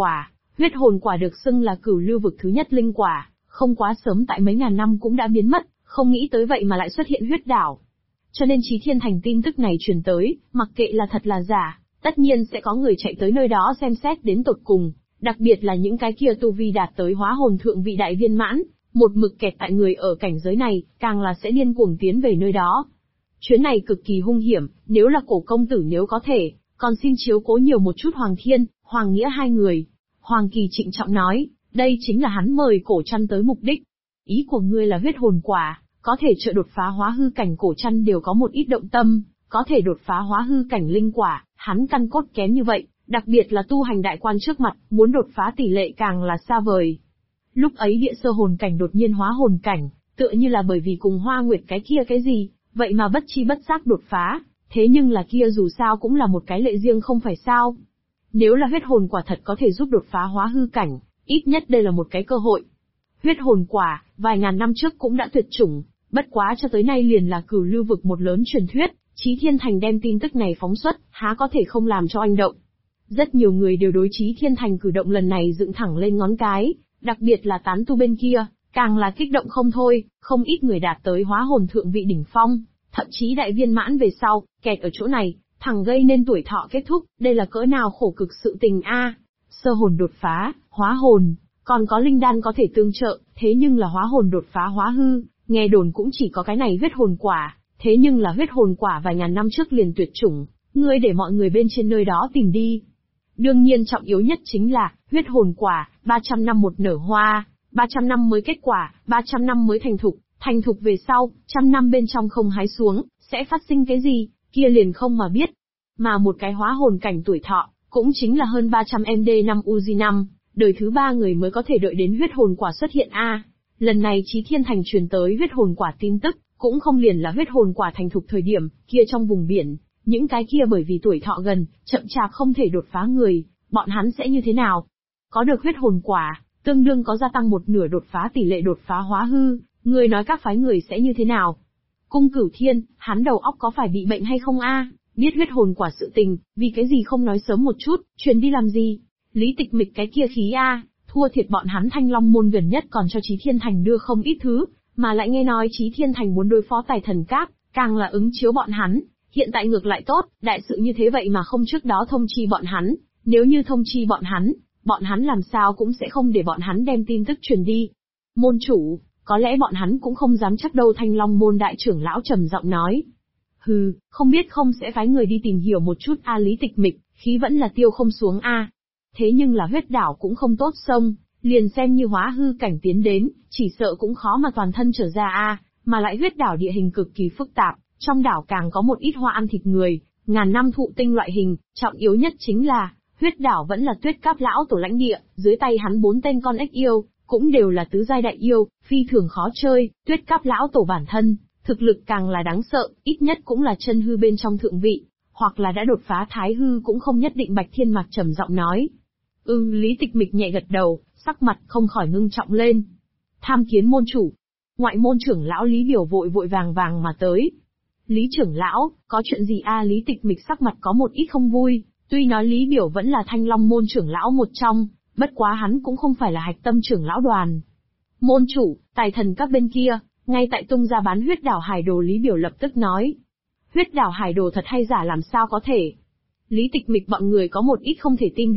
huyết hồn quả được xưng là cửu lưu vực thứ nhất linh quả, không quá sớm tại mấy ngàn năm cũng đã biến mất, không nghĩ tới vậy mà lại xuất hiện huyết đảo. Cho nên Chí Thiên Thành tin tức này truyền tới, mặc kệ là thật là giả, tất nhiên sẽ có người chạy tới nơi đó xem xét đến tột cùng, đặc biệt là những cái kia tu vi đạt tới hóa hồn thượng vị đại viên mãn, một mực kẹt tại người ở cảnh giới này, càng là sẽ điên cuồng tiến về nơi đó. Chuyến này cực kỳ hung hiểm, nếu là cổ công tử nếu có thể, còn xin chiếu cố nhiều một chút Hoàng Thiên, Hoàng Nghĩa hai người. Hoàng Kỳ trịnh trọng nói, đây chính là hắn mời cổ trăn tới mục đích. Ý của ngươi là huyết hồn quả, có thể trợ đột phá hóa hư cảnh. Cổ trăn đều có một ít động tâm, có thể đột phá hóa hư cảnh linh quả, hắn căn cốt kém như vậy, đặc biệt là tu hành đại quan trước mặt, muốn đột phá tỷ lệ càng là xa vời. Lúc ấy địa sơ hồn cảnh đột nhiên hóa hồn cảnh, tựa như là bởi vì cùng Hoa Nguyệt cái kia cái gì, vậy mà bất chi bất giác đột phá, thế nhưng là kia dù sao cũng là một cái lệ riêng không phải sao. Nếu là huyết hồn quả thật có thể giúp đột phá hóa hư cảnh, ít nhất đây là một cái cơ hội. Huyết hồn quả, vài ngàn năm trước cũng đã tuyệt chủng, bất quá cho tới nay liền là cửu lưu vực một lớn truyền thuyết, Chí Thiên Thành đem tin tức này phóng xuất, há có thể không làm cho anh động. Rất nhiều người đều đối Chí Thiên Thành cử động lần này dựng thẳng lên ngón cái, đặc biệt là tán tu bên kia, càng là kích động không thôi, không ít người đạt tới hóa hồn thượng vị đỉnh phong, thậm chí đại viên mãn về sau, kẹt ở chỗ này, thẳng gây nên tuổi thọ kết thúc, đây là cỡ nào khổ cực sự tình a. Sơ hồn đột phá, hóa hồn, còn có linh đan có thể tương trợ, thế nhưng là hóa hồn đột phá hóa hư, nghe đồn cũng chỉ có cái này huyết hồn quả, thế nhưng là huyết hồn quả vài ngàn năm trước liền tuyệt chủng, ngươi để mọi người bên trên nơi đó tìm đi. Đương nhiên trọng yếu nhất chính là, huyết hồn quả, 300 năm một nở hoa, 300 năm mới kết quả, 300 năm mới thành thục về sau, 100 năm bên trong không hái xuống, sẽ phát sinh cái gì, kia liền không mà biết. Mà một cái hóa hồn cảnh tuổi thọ, cũng chính là hơn 300 MD năm Uzi năm, đời thứ 3 người mới có thể đợi đến huyết hồn quả xuất hiện a. Lần này Chí Thiên Thành truyền tới huyết hồn quả tin tức, cũng không liền là huyết hồn quả thành thục thời điểm, kia trong vùng biển, những cái kia bởi vì tuổi thọ gần, chậm chạp không thể đột phá người, bọn hắn sẽ như thế nào? Có được huyết hồn quả, tương đương có gia tăng một nửa đột phá tỷ lệ đột phá hóa hư, người nói các phái người sẽ như thế nào? Cung Cửu Thiên, hắn đầu óc có phải bị bệnh hay không a? Biết huyết hồn quả sự tình, vì cái gì không nói sớm một chút, truyền đi làm gì? Lý Tịch Mịch cái kia khí a, thua thiệt bọn hắn Thanh Long môn gần nhất còn cho Chí Thiên Thành đưa không ít thứ, mà lại nghe nói Chí Thiên Thành muốn đối phó tài thần cáp, càng là ứng chiếu bọn hắn, hiện tại ngược lại tốt, đại sự như thế vậy mà không trước đó thông chi bọn hắn, nếu như thông chi bọn hắn làm sao cũng sẽ không để bọn hắn đem tin tức truyền đi. Môn chủ, có lẽ bọn hắn cũng không dám chắc đâu. Thanh Long môn đại trưởng lão trầm giọng nói. Hừ, không biết không sẽ phái người đi tìm hiểu một chút a. Lý Tịch Mịch, khí vẫn là tiêu không xuống a. Thế nhưng là huyết đảo cũng không tốt xông, liền xem như hóa hư cảnh tiến đến, chỉ sợ cũng khó mà toàn thân trở ra a, mà lại huyết đảo địa hình cực kỳ phức tạp, trong đảo càng có một ít hoa ăn thịt người, ngàn năm thụ tinh loại hình, trọng yếu nhất chính là, huyết đảo vẫn là Tuyết Cáp lão tổ lãnh địa, dưới tay hắn 4 tên con ếch yêu, cũng đều là tứ giai đại yêu, phi thường khó chơi, Tuyết Cáp lão tổ bản thân, thực lực càng là đáng sợ, ít nhất cũng là chân hư bên trong thượng vị, hoặc là đã đột phá thái hư cũng không nhất định. Bạch Thiên Mạc trầm giọng nói. Lý Tịch Mịch nhẹ gật đầu, sắc mặt không khỏi ngưng trọng lên. Tham kiến môn chủ. Ngoại môn trưởng lão Lý Biểu vội vàng mà tới. Lý trưởng lão, có chuyện gì a? Lý Tịch Mịch sắc mặt có một ít không vui, tuy nói Lý Biểu vẫn là Thanh Long môn trưởng lão một trong, bất quá hắn cũng không phải là hạch tâm trưởng lão đoàn. Môn chủ, tài thần các bên kia, ngay tại tung ra bán huyết đảo hải đồ. Lý Biểu lập tức nói. Huyết đảo hải đồ thật hay giả làm sao có thể? Lý Tịch Mịch bọn người có một ít không thể tin được,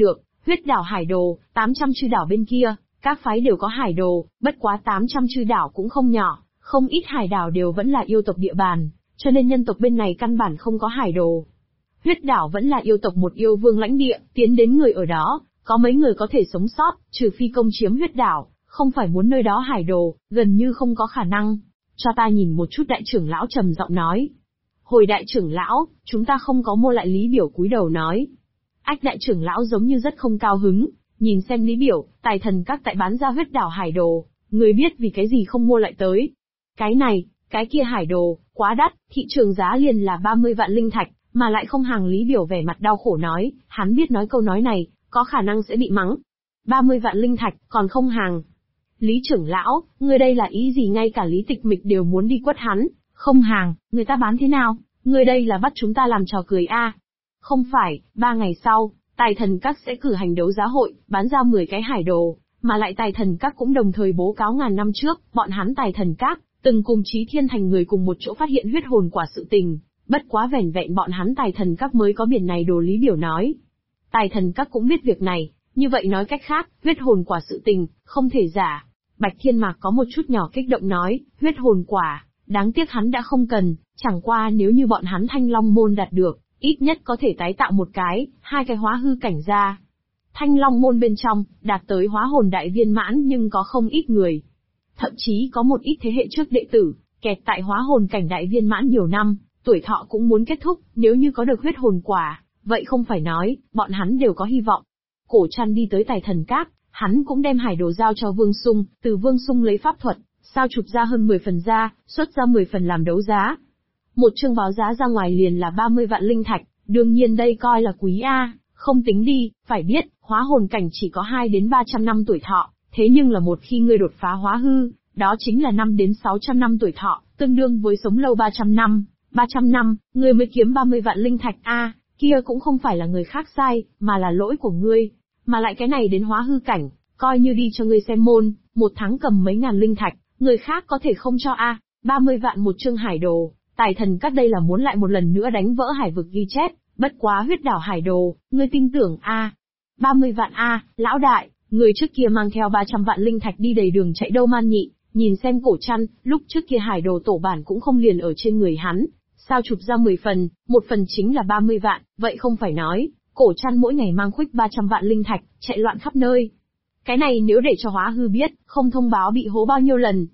Huyết đảo hải đồ, 800 chư đảo bên kia, các phái đều có hải đồ, bất quá 800 chư đảo cũng không nhỏ, không ít hải đảo đều vẫn là yêu tộc địa bàn, cho nên nhân tộc bên này căn bản không có hải đồ. Huyết đảo vẫn là yêu tộc một yêu vương lãnh địa, tiến đến người ở đó, có mấy người có thể sống sót, trừ phi công chiếm huyết đảo, không phải muốn nơi đó hải đồ, gần như không có khả năng. Cho ta nhìn một chút, đại trưởng lão trầm giọng nói. Hồi đại trưởng lão, chúng ta không có mua lại, Lý Biểu cúi đầu nói. Ách, đại trưởng lão giống như rất không cao hứng, nhìn xem Lý Biểu, tài thần các tại bán ra huyết đảo hải đồ, người biết vì cái gì không mua lại tới. Cái này, cái kia hải đồ, quá đắt, thị trường giá liền là 30 vạn linh thạch, mà lại không hàng. Lý Biểu vẻ mặt đau khổ nói, hắn biết nói câu nói này, có khả năng sẽ bị mắng. 30 vạn linh thạch, còn không hàng. Lý trưởng lão, ngươi đây là ý gì? Ngay cả Lý Tịch Mịch đều muốn đi quất hắn, không hàng, người ta bán thế nào? Ngươi đây là bắt chúng ta làm trò cười a? Không phải, 3 ngày sau, tài thần các sẽ cử hành đấu giá hội, bán ra 10 cái hải đồ, mà lại tài thần các cũng đồng thời bố cáo ngàn năm trước, bọn hắn tài thần các từng cùng Chí Thiên Thành người cùng một chỗ phát hiện huyết hồn quả sự tình, bất quá vẻn vẹn bọn hắn tài thần các mới có biển này đồ. Lý Biểu nói. Tài thần các cũng biết việc này, như vậy nói cách khác, huyết hồn quả sự tình, không thể giả. Bạch Thiên Mạc có một chút nhỏ kích động nói, huyết hồn quả, đáng tiếc hắn đã không cần, chẳng qua nếu như bọn hắn Thanh Long môn đạt được, ít nhất có thể tái tạo một cái, 2 cái hóa hư cảnh ra. Thanh Long môn bên trong, đạt tới hóa hồn đại viên mãn nhưng có không ít người. Thậm chí có một ít thế hệ trước đệ tử, kẹt tại hóa hồn cảnh đại viên mãn nhiều năm, tuổi thọ cũng muốn kết thúc, nếu như có được huyết hồn quả, vậy không phải nói, bọn hắn đều có hy vọng. Cổ Trăn đi tới tài thần các, hắn cũng đem hải đồ giao cho Vương Sung, từ Vương Sung lấy pháp thuật, sao chụp ra hơn 10 phần ra, xuất ra 10 phần làm đấu giá. Một chương báo giá ra ngoài liền là 30 vạn linh thạch, đương nhiên đây coi là quý a, không tính đi, phải biết, hóa hồn cảnh chỉ có 2 đến 300 năm tuổi thọ, thế nhưng là một khi ngươi đột phá hóa hư, đó chính là 5 đến 600 năm tuổi thọ, tương đương với sống lâu 300 năm. 300 năm, ngươi mới kiếm 30 vạn linh thạch a, kia cũng không phải là người khác sai, mà là lỗi của ngươi. Mà lại cái này đến hóa hư cảnh, coi như đi cho ngươi xem môn, một tháng cầm mấy ngàn linh thạch, người khác có thể không cho a. 30 vạn một chương hải đồ, tài thần các đây là muốn lại một lần nữa đánh vỡ hải vực ghi chép, bất quá huyết đảo hải đồ, ngươi tin tưởng a? 30 vạn a, lão đại, người trước kia mang theo 300 vạn linh thạch đi đầy đường chạy đâu Man Nhị, nhìn xem Cổ Trăn, lúc trước kia hải đồ tổ bản cũng không liền ở trên người hắn, sao chụp ra 10 phần, một phần chính là 30 vạn, vậy không phải nói, Cổ Trăn mỗi ngày mang khuếch 300 vạn linh thạch, chạy loạn khắp nơi. Cái này nếu để cho hóa hư biết, không thông báo bị hố bao nhiêu lần.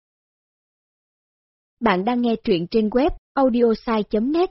Bạn đang nghe truyện trên web audiosai.net.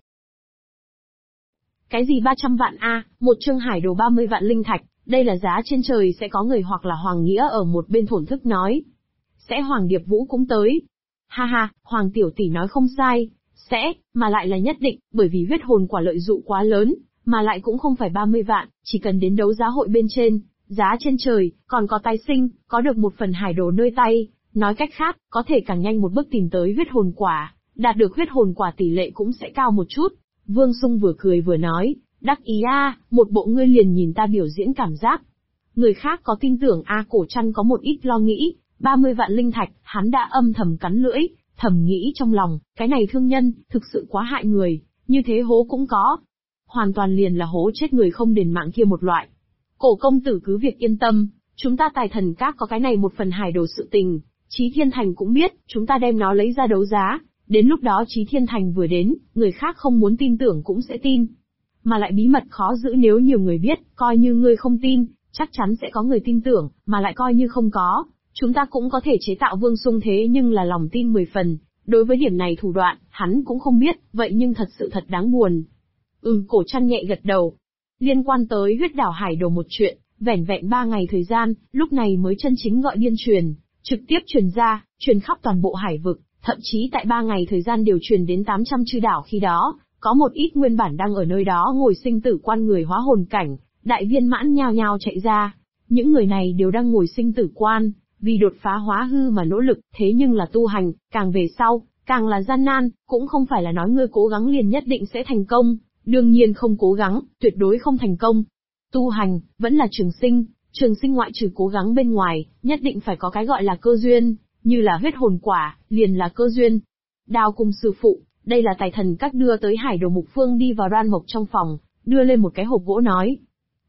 Cái gì 300 vạn a, một chương hải đồ 30 vạn linh thạch, đây là giá trên trời. Sẽ có người hoặc là Hoàng Nghĩa ở một bên thổn thức nói. Sẽ Hoàng Điệp Vũ cũng tới. Ha ha, Hoàng tiểu tỷ nói không sai, sẽ, mà lại là nhất định, bởi vì huyết hồn quả lợi dụ quá lớn, mà lại cũng không phải 30 vạn, chỉ cần đến đấu giá hội bên trên, giá trên trời, còn có tái sinh, có được một phần hải đồ nơi tay, nói cách khác, có thể càng nhanh một bước tìm tới huyết hồn quả, đạt được huyết hồn quả tỷ lệ cũng sẽ cao một chút. Vương Sung vừa cười vừa nói, đắc ý a, một bộ ngươi liền nhìn ta biểu diễn cảm giác. Người khác có tin tưởng a? Cổ Trăn có một ít lo nghĩ, 30 vạn linh thạch, hắn đã âm thầm cắn lưỡi, thầm nghĩ trong lòng, cái này thương nhân, thực sự quá hại người, như thế hố cũng có. Hoàn toàn liền là hố chết người không đền mạng kia một loại. Cổ công tử cứ việc yên tâm, chúng ta tài thần các có cái này một phần hải đồ sự tình, Chí Thiên Thành cũng biết, chúng ta đem nó lấy ra đấu giá, đến lúc đó Chí Thiên Thành vừa đến, người khác không muốn tin tưởng cũng sẽ tin. Mà lại bí mật khó giữ, nếu nhiều người biết, coi như ngươi không tin, chắc chắn sẽ có người tin tưởng, mà lại coi như không có, chúng ta cũng có thể chế tạo. Vương Sung thế nhưng là lòng tin 10 phần, đối với điểm này thủ đoạn, hắn cũng không biết, vậy nhưng thật sự thật đáng buồn. Cổ Trăn nhẹ gật đầu. Liên quan tới huyết đảo hải đồ một chuyện, vẻn vẹn 3 ngày thời gian, lúc này mới chân chính gọi điên truyền, trực tiếp truyền ra, truyền khắp toàn bộ hải vực, thậm chí tại 3 ngày thời gian đều truyền đến 800 chư đảo. Khi đó, có một ít nguyên bản đang ở nơi đó ngồi sinh tử quan người hóa hồn cảnh, đại viên mãn nhao nhao chạy ra. Những người này đều đang ngồi sinh tử quan, vì đột phá hóa hư mà nỗ lực, thế nhưng là tu hành, càng về sau, càng là gian nan, cũng không phải là nói ngươi cố gắng liền nhất định sẽ thành công, đương nhiên không cố gắng, tuyệt đối không thành công. Tu hành, vẫn là trường sinh ngoại trừ cố gắng bên ngoài, nhất định phải có cái gọi là cơ duyên, như là huyết hồn quả, liền là cơ duyên. Đao cùng sư phụ, đây là tài thần các đưa tới hải đồ. Mục Phương đi vào Đoan Mộc trong phòng, đưa lên một cái hộp gỗ nói.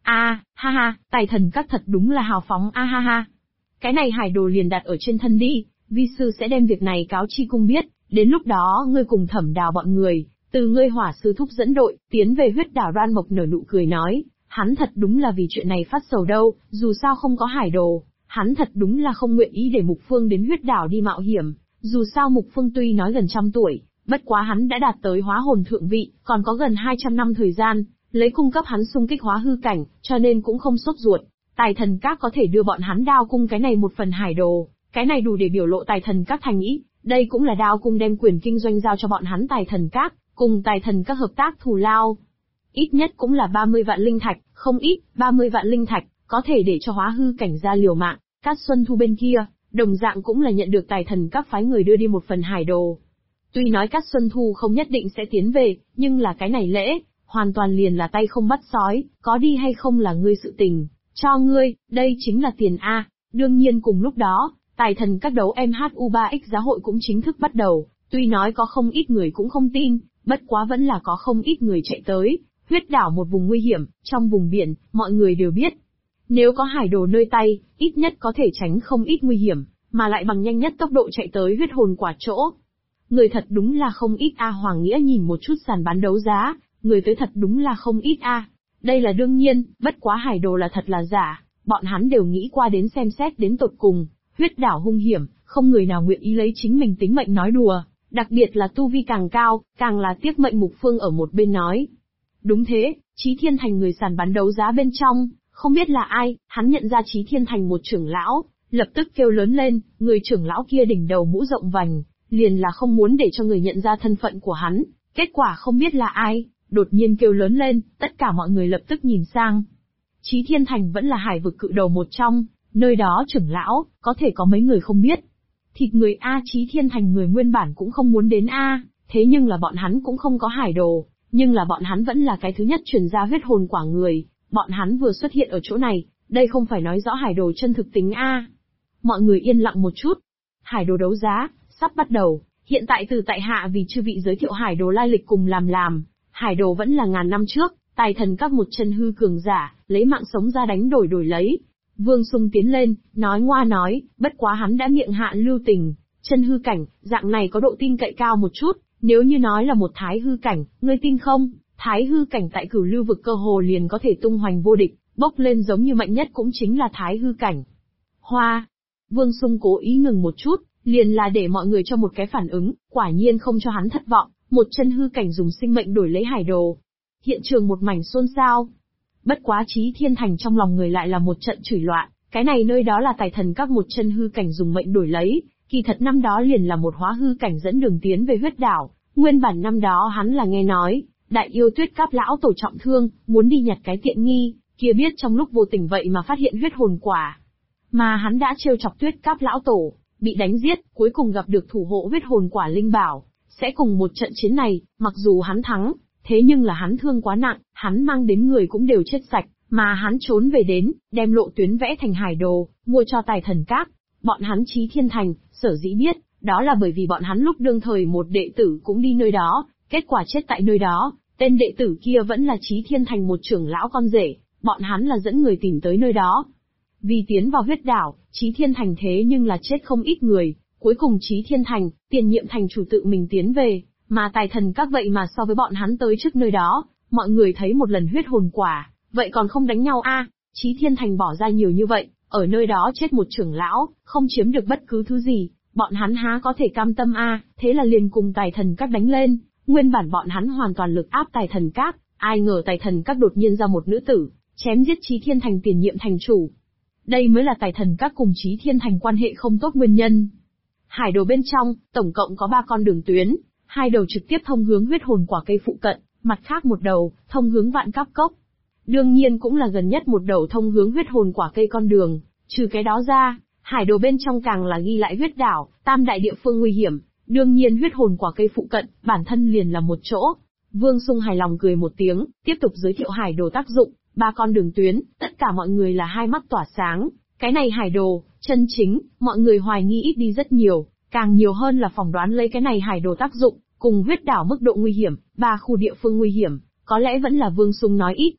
Ha ha, Tài Thần Các thật đúng là hào phóng ha ha. Cái này hải đồ liền đặt ở trên thân đi, vi sư sẽ đem việc này cáo chi cung biết, đến lúc đó ngươi cùng Thẩm Đào bọn người, từ ngươi Hỏa sư thúc dẫn đội, tiến về Huyết Đảo. Đoan Mộc nở nụ cười nói, hắn thật đúng là vì chuyện này phát sầu đâu, dù sao không có hải đồ, hắn thật đúng là không nguyện ý để Mục Phương đến Huyết Đảo đi mạo hiểm, dù sao Mục Phương tuy nói gần 100 tuổi, bất quá hắn đã đạt tới hóa hồn thượng vị, còn có gần 200 năm thời gian, lấy cung cấp hắn xung kích hóa hư cảnh, cho nên cũng không sốt ruột. Tài Thần Các có thể đưa bọn hắn Đao Cung cái này một phần hải đồ, cái này đủ để biểu lộ Tài Thần Các thành ý, đây cũng là Đao Cung đem quyền kinh doanh giao cho bọn hắn Tài Thần Các, cùng Tài Thần Các hợp tác thù lao. Ít nhất cũng là 30 vạn linh thạch, không ít, 30 vạn linh thạch, có thể để cho hóa hư cảnh ra liều mạng. Cát Xuân Thu bên kia, đồng dạng cũng là nhận được Tài Thần Các phái người đưa đi một phần hải đồ. Tuy nói Cát Xuân Thu không nhất định sẽ tiến về, nhưng là cái này lễ, hoàn toàn liền là tay không bắt sói, có đi hay không là ngươi sự tình, cho ngươi, đây chính là tiền A. Đương nhiên cùng lúc đó, Tài Thần Các đấu MHU3X giá hội cũng chính thức bắt đầu, tuy nói có không ít người cũng không tin, bất quá vẫn là có không ít người chạy tới. Huyết Đảo một vùng nguy hiểm, trong vùng biển, mọi người đều biết. Nếu có hải đồ nơi tay, ít nhất có thể tránh không ít nguy hiểm, mà lại bằng nhanh nhất tốc độ chạy tới huyết hồn quả chỗ. Người thật đúng là không ít a. Hoàng Nghĩa nhìn một chút sàn bán đấu giá, người tới thật đúng là không ít a. Đây là đương nhiên, bất quá hải đồ là thật là giả, bọn hắn đều nghĩ qua đến xem xét đến tột cùng. Huyết Đảo hung hiểm, không người nào nguyện ý lấy chính mình tính mệnh nói đùa, đặc biệt là tu vi càng cao, càng là tiếc mệnh. Mục Phương ở một bên nói. Đúng thế, Chí Thiên Thành người sàn bán đấu giá bên trong, không biết là ai, hắn nhận ra Chí Thiên Thành một trưởng lão, lập tức kêu lớn lên, người trưởng lão kia đỉnh đầu mũ rộng vành, liền là không muốn để cho người nhận ra thân phận của hắn, kết quả không biết là ai, đột nhiên kêu lớn lên, tất cả mọi người lập tức nhìn sang. Chí Thiên Thành vẫn là hải vực cự đầu một trong, nơi đó trưởng lão, có thể có mấy người không biết. Thịt người A. Chí Thiên Thành người nguyên bản cũng không muốn đến A, thế nhưng là bọn hắn cũng không có hải đồ. Nhưng là bọn hắn vẫn là cái thứ nhất truyền ra huyết hồn quả người, bọn hắn vừa xuất hiện ở chỗ này, đây không phải nói rõ hải đồ chân thực tính a. Mọi người yên lặng một chút. Hải đồ đấu giá, sắp bắt đầu, hiện tại từ tại hạ vì chư vị giới thiệu hải đồ lai lịch cùng làm. Hải đồ vẫn là ngàn năm trước, Tài Thần Các một chân hư cường giả, lấy mạng sống ra đánh đổi lấy. Vương Sung tiến lên, nói ngoa nói, bất quá hắn đã miệng hạ lưu tình, chân hư cảnh, dạng này có độ tin cậy cao một chút. Nếu như nói là một thái hư cảnh, ngươi tin không? Thái hư cảnh tại Cửu Lưu vực cơ hồ liền có thể tung hoành vô địch, bốc lên giống như mạnh nhất cũng chính là thái hư cảnh. Hoa! Vương Sung cố ý ngừng một chút, liền là để mọi người cho một cái phản ứng, quả nhiên không cho hắn thất vọng, một chân hư cảnh dùng sinh mệnh đổi lấy hải đồ. Hiện trường một mảnh xôn xao. Bất quá Chí Thiên Thành trong lòng người lại là một trận chửi loạn, cái này nơi đó là Tài Thần Các một chân hư cảnh dùng mệnh đổi lấy. Kỳ thật năm đó liền là một hóa hư cảnh dẫn đường tiến về Huyết Đảo, nguyên bản năm đó hắn là nghe nói, đại yêu Tuyết Cáp lão tổ trọng thương, muốn đi nhặt cái tiện nghi, kia biết trong lúc vô tình vậy mà phát hiện huyết hồn quả. Mà hắn đã trêu chọc Tuyết Cáp lão tổ, bị đánh giết, cuối cùng gặp được thủ hộ huyết hồn quả linh bảo, sẽ cùng một trận chiến này, mặc dù hắn thắng, thế nhưng là hắn thương quá nặng, hắn mang đến người cũng đều chết sạch, mà hắn trốn về đến, đem lộ tuyến vẽ thành hải đồ, mua cho Tài Thần Các. Bọn hắn Chí Thiên Thành, sở dĩ biết, đó là bởi vì bọn hắn lúc đương thời một đệ tử cũng đi nơi đó, kết quả chết tại nơi đó, tên đệ tử kia vẫn là Chí Thiên Thành một trưởng lão con rể, bọn hắn là dẫn người tìm tới nơi đó. Vì tiến vào Huyết Đảo, Chí Thiên Thành thế nhưng là chết không ít người, cuối cùng Chí Thiên Thành, tiền nhiệm thành chủ tự mình tiến về, mà Tài Thần Các vậy mà so với bọn hắn tới trước nơi đó, mọi người thấy một lần huyết hồn quả, vậy còn không đánh nhau a? Chí Thiên Thành bỏ ra nhiều như vậy, ở nơi đó chết một trưởng lão, không chiếm được bất cứ thứ gì, bọn hắn há có thể cam tâm a? Thế là liền cùng Tài Thần Các đánh lên, nguyên bản bọn hắn hoàn toàn lực áp Tài Thần Các, ai ngờ Tài Thần Các đột nhiên ra một nữ tử, chém giết Chí Thiên Thành tiền nhiệm thành chủ. Đây mới là Tài Thần Các cùng Chí Thiên Thành quan hệ không tốt nguyên nhân. Hải đồ bên trong, tổng cộng có 3 con đường tuyến, 2 đầu trực tiếp thông hướng huyết hồn quả cây phụ cận, mặt khác một đầu, thông hướng Vạn Cáp Cốc. Đương nhiên cũng là gần nhất một đầu thông hướng huyết hồn quả cây con đường, trừ cái đó ra, hải đồ bên trong càng là ghi lại Huyết Đảo, tam đại địa phương nguy hiểm, đương nhiên huyết hồn quả cây phụ cận, bản thân liền là một chỗ. Vương Sung hài lòng cười một tiếng, tiếp tục giới thiệu hải đồ tác dụng, 3 con đường tuyến, tất cả mọi người là hai mắt tỏa sáng, cái này hải đồ, chân chính, mọi người hoài nghi ít đi rất nhiều, càng nhiều hơn là phỏng đoán lấy cái này hải đồ tác dụng, cùng Huyết Đảo mức độ nguy hiểm, 3 khu địa phương nguy hiểm, có lẽ vẫn là Vương Sung nói ít.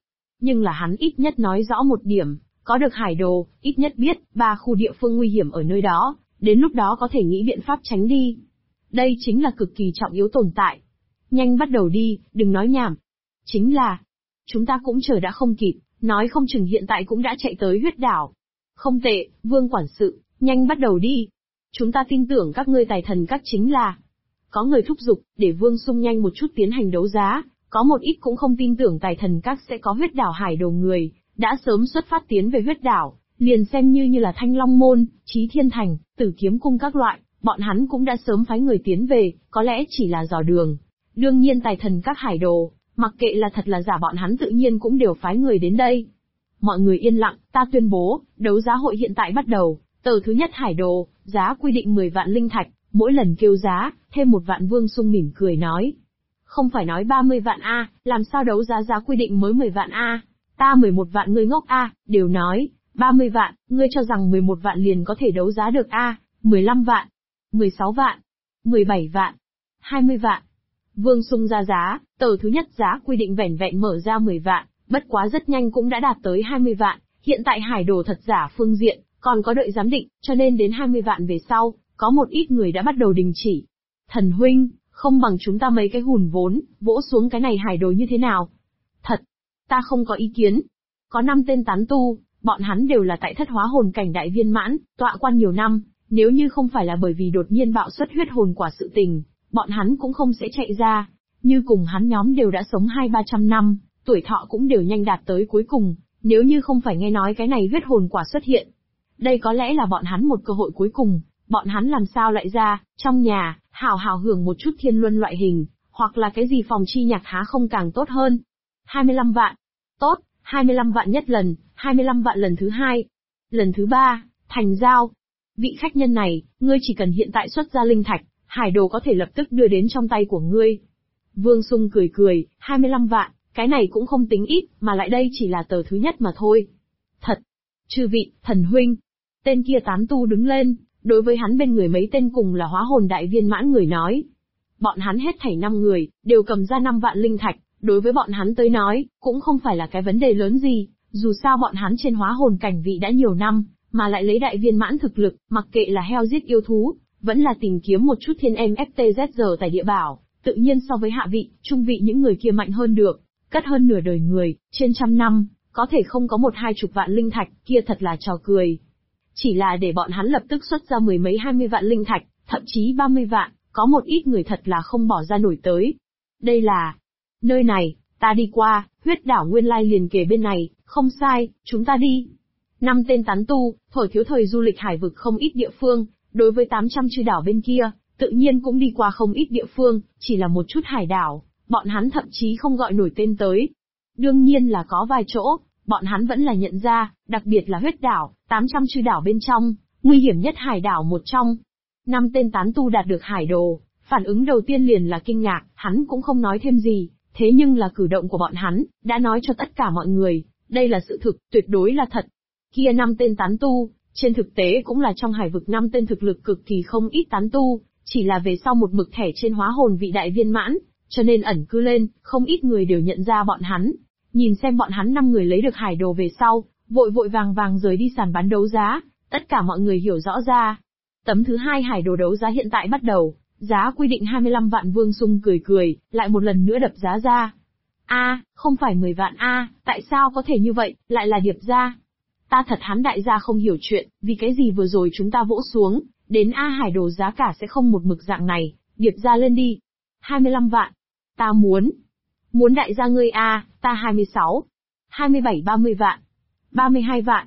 Nhưng là hắn ít nhất nói rõ một điểm, có được hải đồ, ít nhất biết 3 khu địa phương nguy hiểm ở nơi đó, đến lúc đó có thể nghĩ biện pháp tránh đi. Đây chính là cực kỳ trọng yếu tồn tại. Nhanh bắt đầu đi, đừng nói nhảm. Chính là, chúng ta cũng chờ đã không kịp, nói không chừng hiện tại cũng đã chạy tới huyết đảo. Không tệ, Vương quản sự, nhanh bắt đầu đi. Chúng ta tin tưởng các ngươi tài thần các chính là. Có người thúc giục, để Vương Sung nhanh một chút tiến hành đấu giá, có một ít cũng không tin tưởng tài thần các sẽ có huyết đảo hải đồ người, đã sớm xuất phát tiến về huyết đảo, liền xem như là Thanh Long Môn, Chí Thiên Thành, Tử Kiếm Cung các loại, bọn hắn cũng đã sớm phái người tiến về, có lẽ chỉ là dò đường. Đương nhiên tài thần các hải đồ, mặc kệ là thật là giả bọn hắn tự nhiên cũng đều phái người đến đây. Mọi người yên lặng, ta tuyên bố, đấu giá hội hiện tại bắt đầu, tờ thứ nhất hải đồ, giá quy định 10 vạn linh thạch, mỗi lần kêu giá, thêm 1 vạn. Vương Sung mỉm cười nói. Không phải nói 30 vạn a, làm sao đấu giá giá quy định mới 10 vạn a? Ta 11 vạn ngươi ngốc a, đều nói, 30 vạn, ngươi cho rằng 11 vạn liền có thể đấu giá được a, 15 vạn, 16 vạn, 17 vạn, 20 vạn. Vương Sung ra giá, tờ thứ nhất giá quy định vẻn vẹn mở ra 10 vạn, bất quá rất nhanh cũng đã đạt tới 20 vạn, hiện tại hải đồ thật giả phương diện, còn có đợi giám định, cho nên đến 20 vạn về sau, có một ít người đã bắt đầu đình chỉ. Thần huynh, không bằng chúng ta mấy cái hùn vốn, vỗ xuống cái này hải đồ như thế nào? Thật, ta không có ý kiến. Có 5 tên tán tu, bọn hắn đều là tại thất hóa hồn cảnh đại viên mãn, tọa quan nhiều năm, nếu như không phải là bởi vì đột nhiên bạo xuất huyết hồn quả sự tình, bọn hắn cũng không sẽ chạy ra. Như cùng hắn nhóm đều đã sống 200-300 năm, tuổi thọ cũng đều nhanh đạt tới cuối cùng, nếu như không phải nghe nói cái này huyết hồn quả xuất hiện. Đây có lẽ là bọn hắn một cơ hội cuối cùng, bọn hắn làm sao lại ra, trong nhà, hào hào hưởng một chút thiên luân loại hình, hoặc là cái gì phòng chi nhạc há không càng tốt hơn. 25 vạn. Tốt, 25 vạn nhất lần, 25 vạn lần thứ hai. Lần thứ ba, thành giao. Vị khách nhân này, ngươi chỉ cần hiện tại xuất ra linh thạch, hải đồ có thể lập tức đưa đến trong tay của ngươi. Vương Sung cười cười, 25 vạn, cái này cũng không tính ít, mà lại đây chỉ là tờ thứ nhất mà thôi. Thật. Chư vị, thần huynh. Tên kia tán tu đứng lên, đối với hắn bên người mấy tên cùng là hóa hồn đại viên mãn người nói. Bọn hắn hết thảy 5 người, đều cầm ra 5 vạn linh thạch, đối với bọn hắn tới nói, cũng không phải là cái vấn đề lớn gì, dù sao bọn hắn trên hóa hồn cảnh vị đã nhiều năm, mà lại lấy đại viên mãn thực lực, mặc kệ là heo giết yêu thú, vẫn là tìm kiếm một chút thiên MFTZ tại địa bảo, tự nhiên so với hạ vị, trung vị những người kia mạnh hơn được, cất hơn nửa đời người, trên 100 năm, có thể không có 10-20 vạn linh thạch, kia thật là trò cười. Chỉ là để bọn hắn lập tức xuất ra 10 mấy 20 vạn linh thạch, thậm chí 30 vạn, có một ít người thật là không bỏ ra nổi tới. Đây là... Nơi này, ta đi qua, huyết đảo nguyên lai liền kề bên này, không sai, chúng ta đi. 5 tên tán tu, thổi thiếu thời du lịch hải vực không ít địa phương, đối với 800 chư đảo bên kia, tự nhiên cũng đi qua không ít địa phương, chỉ là một chút hải đảo, bọn hắn thậm chí không gọi nổi tên tới. Đương nhiên là có vài chỗ, bọn hắn vẫn là nhận ra, đặc biệt là huyết đảo, 800 chư đảo bên trong, nguy hiểm nhất hải đảo một trong. 5 tên tán tu đạt được hải đồ, phản ứng đầu tiên liền là kinh ngạc, hắn cũng không nói thêm gì, thế nhưng là cử động của bọn hắn, đã nói cho tất cả mọi người, đây là sự thực, tuyệt đối là thật. Kia 5 tên tán tu, trên thực tế cũng là trong hải vực 5 tên thực lực cực kỳ không ít tán tu, chỉ là về sau một mực thẻ trên hóa hồn vị đại viên mãn, cho nên ẩn cư lên, không ít người đều nhận ra bọn hắn. Nhìn xem bọn hắn 5 người lấy được hải đồ về sau, vội vội vàng vàng rời đi sàn bán đấu giá, tất cả mọi người hiểu rõ ra. Tấm thứ 2 hải đồ đấu giá hiện tại bắt đầu, giá quy định 25 vạn. Vương Sung cười cười, lại một lần nữa đập giá ra. Không phải 10 vạn tại sao có thể như vậy, lại là điệp ra. Ta thật hắn đại gia không hiểu chuyện, vì cái gì vừa rồi chúng ta vỗ xuống, đến hải đồ giá cả sẽ không một mực dạng này, điệp ra lên đi. 25 vạn. Ta muốn. Muốn đại gia ngươi ta 26. 27 30 vạn. 32 vạn.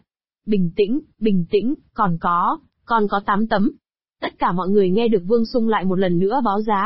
Bình tĩnh, còn có 8 tấm. Tất cả mọi người nghe được Vương Sung lại một lần nữa báo giá.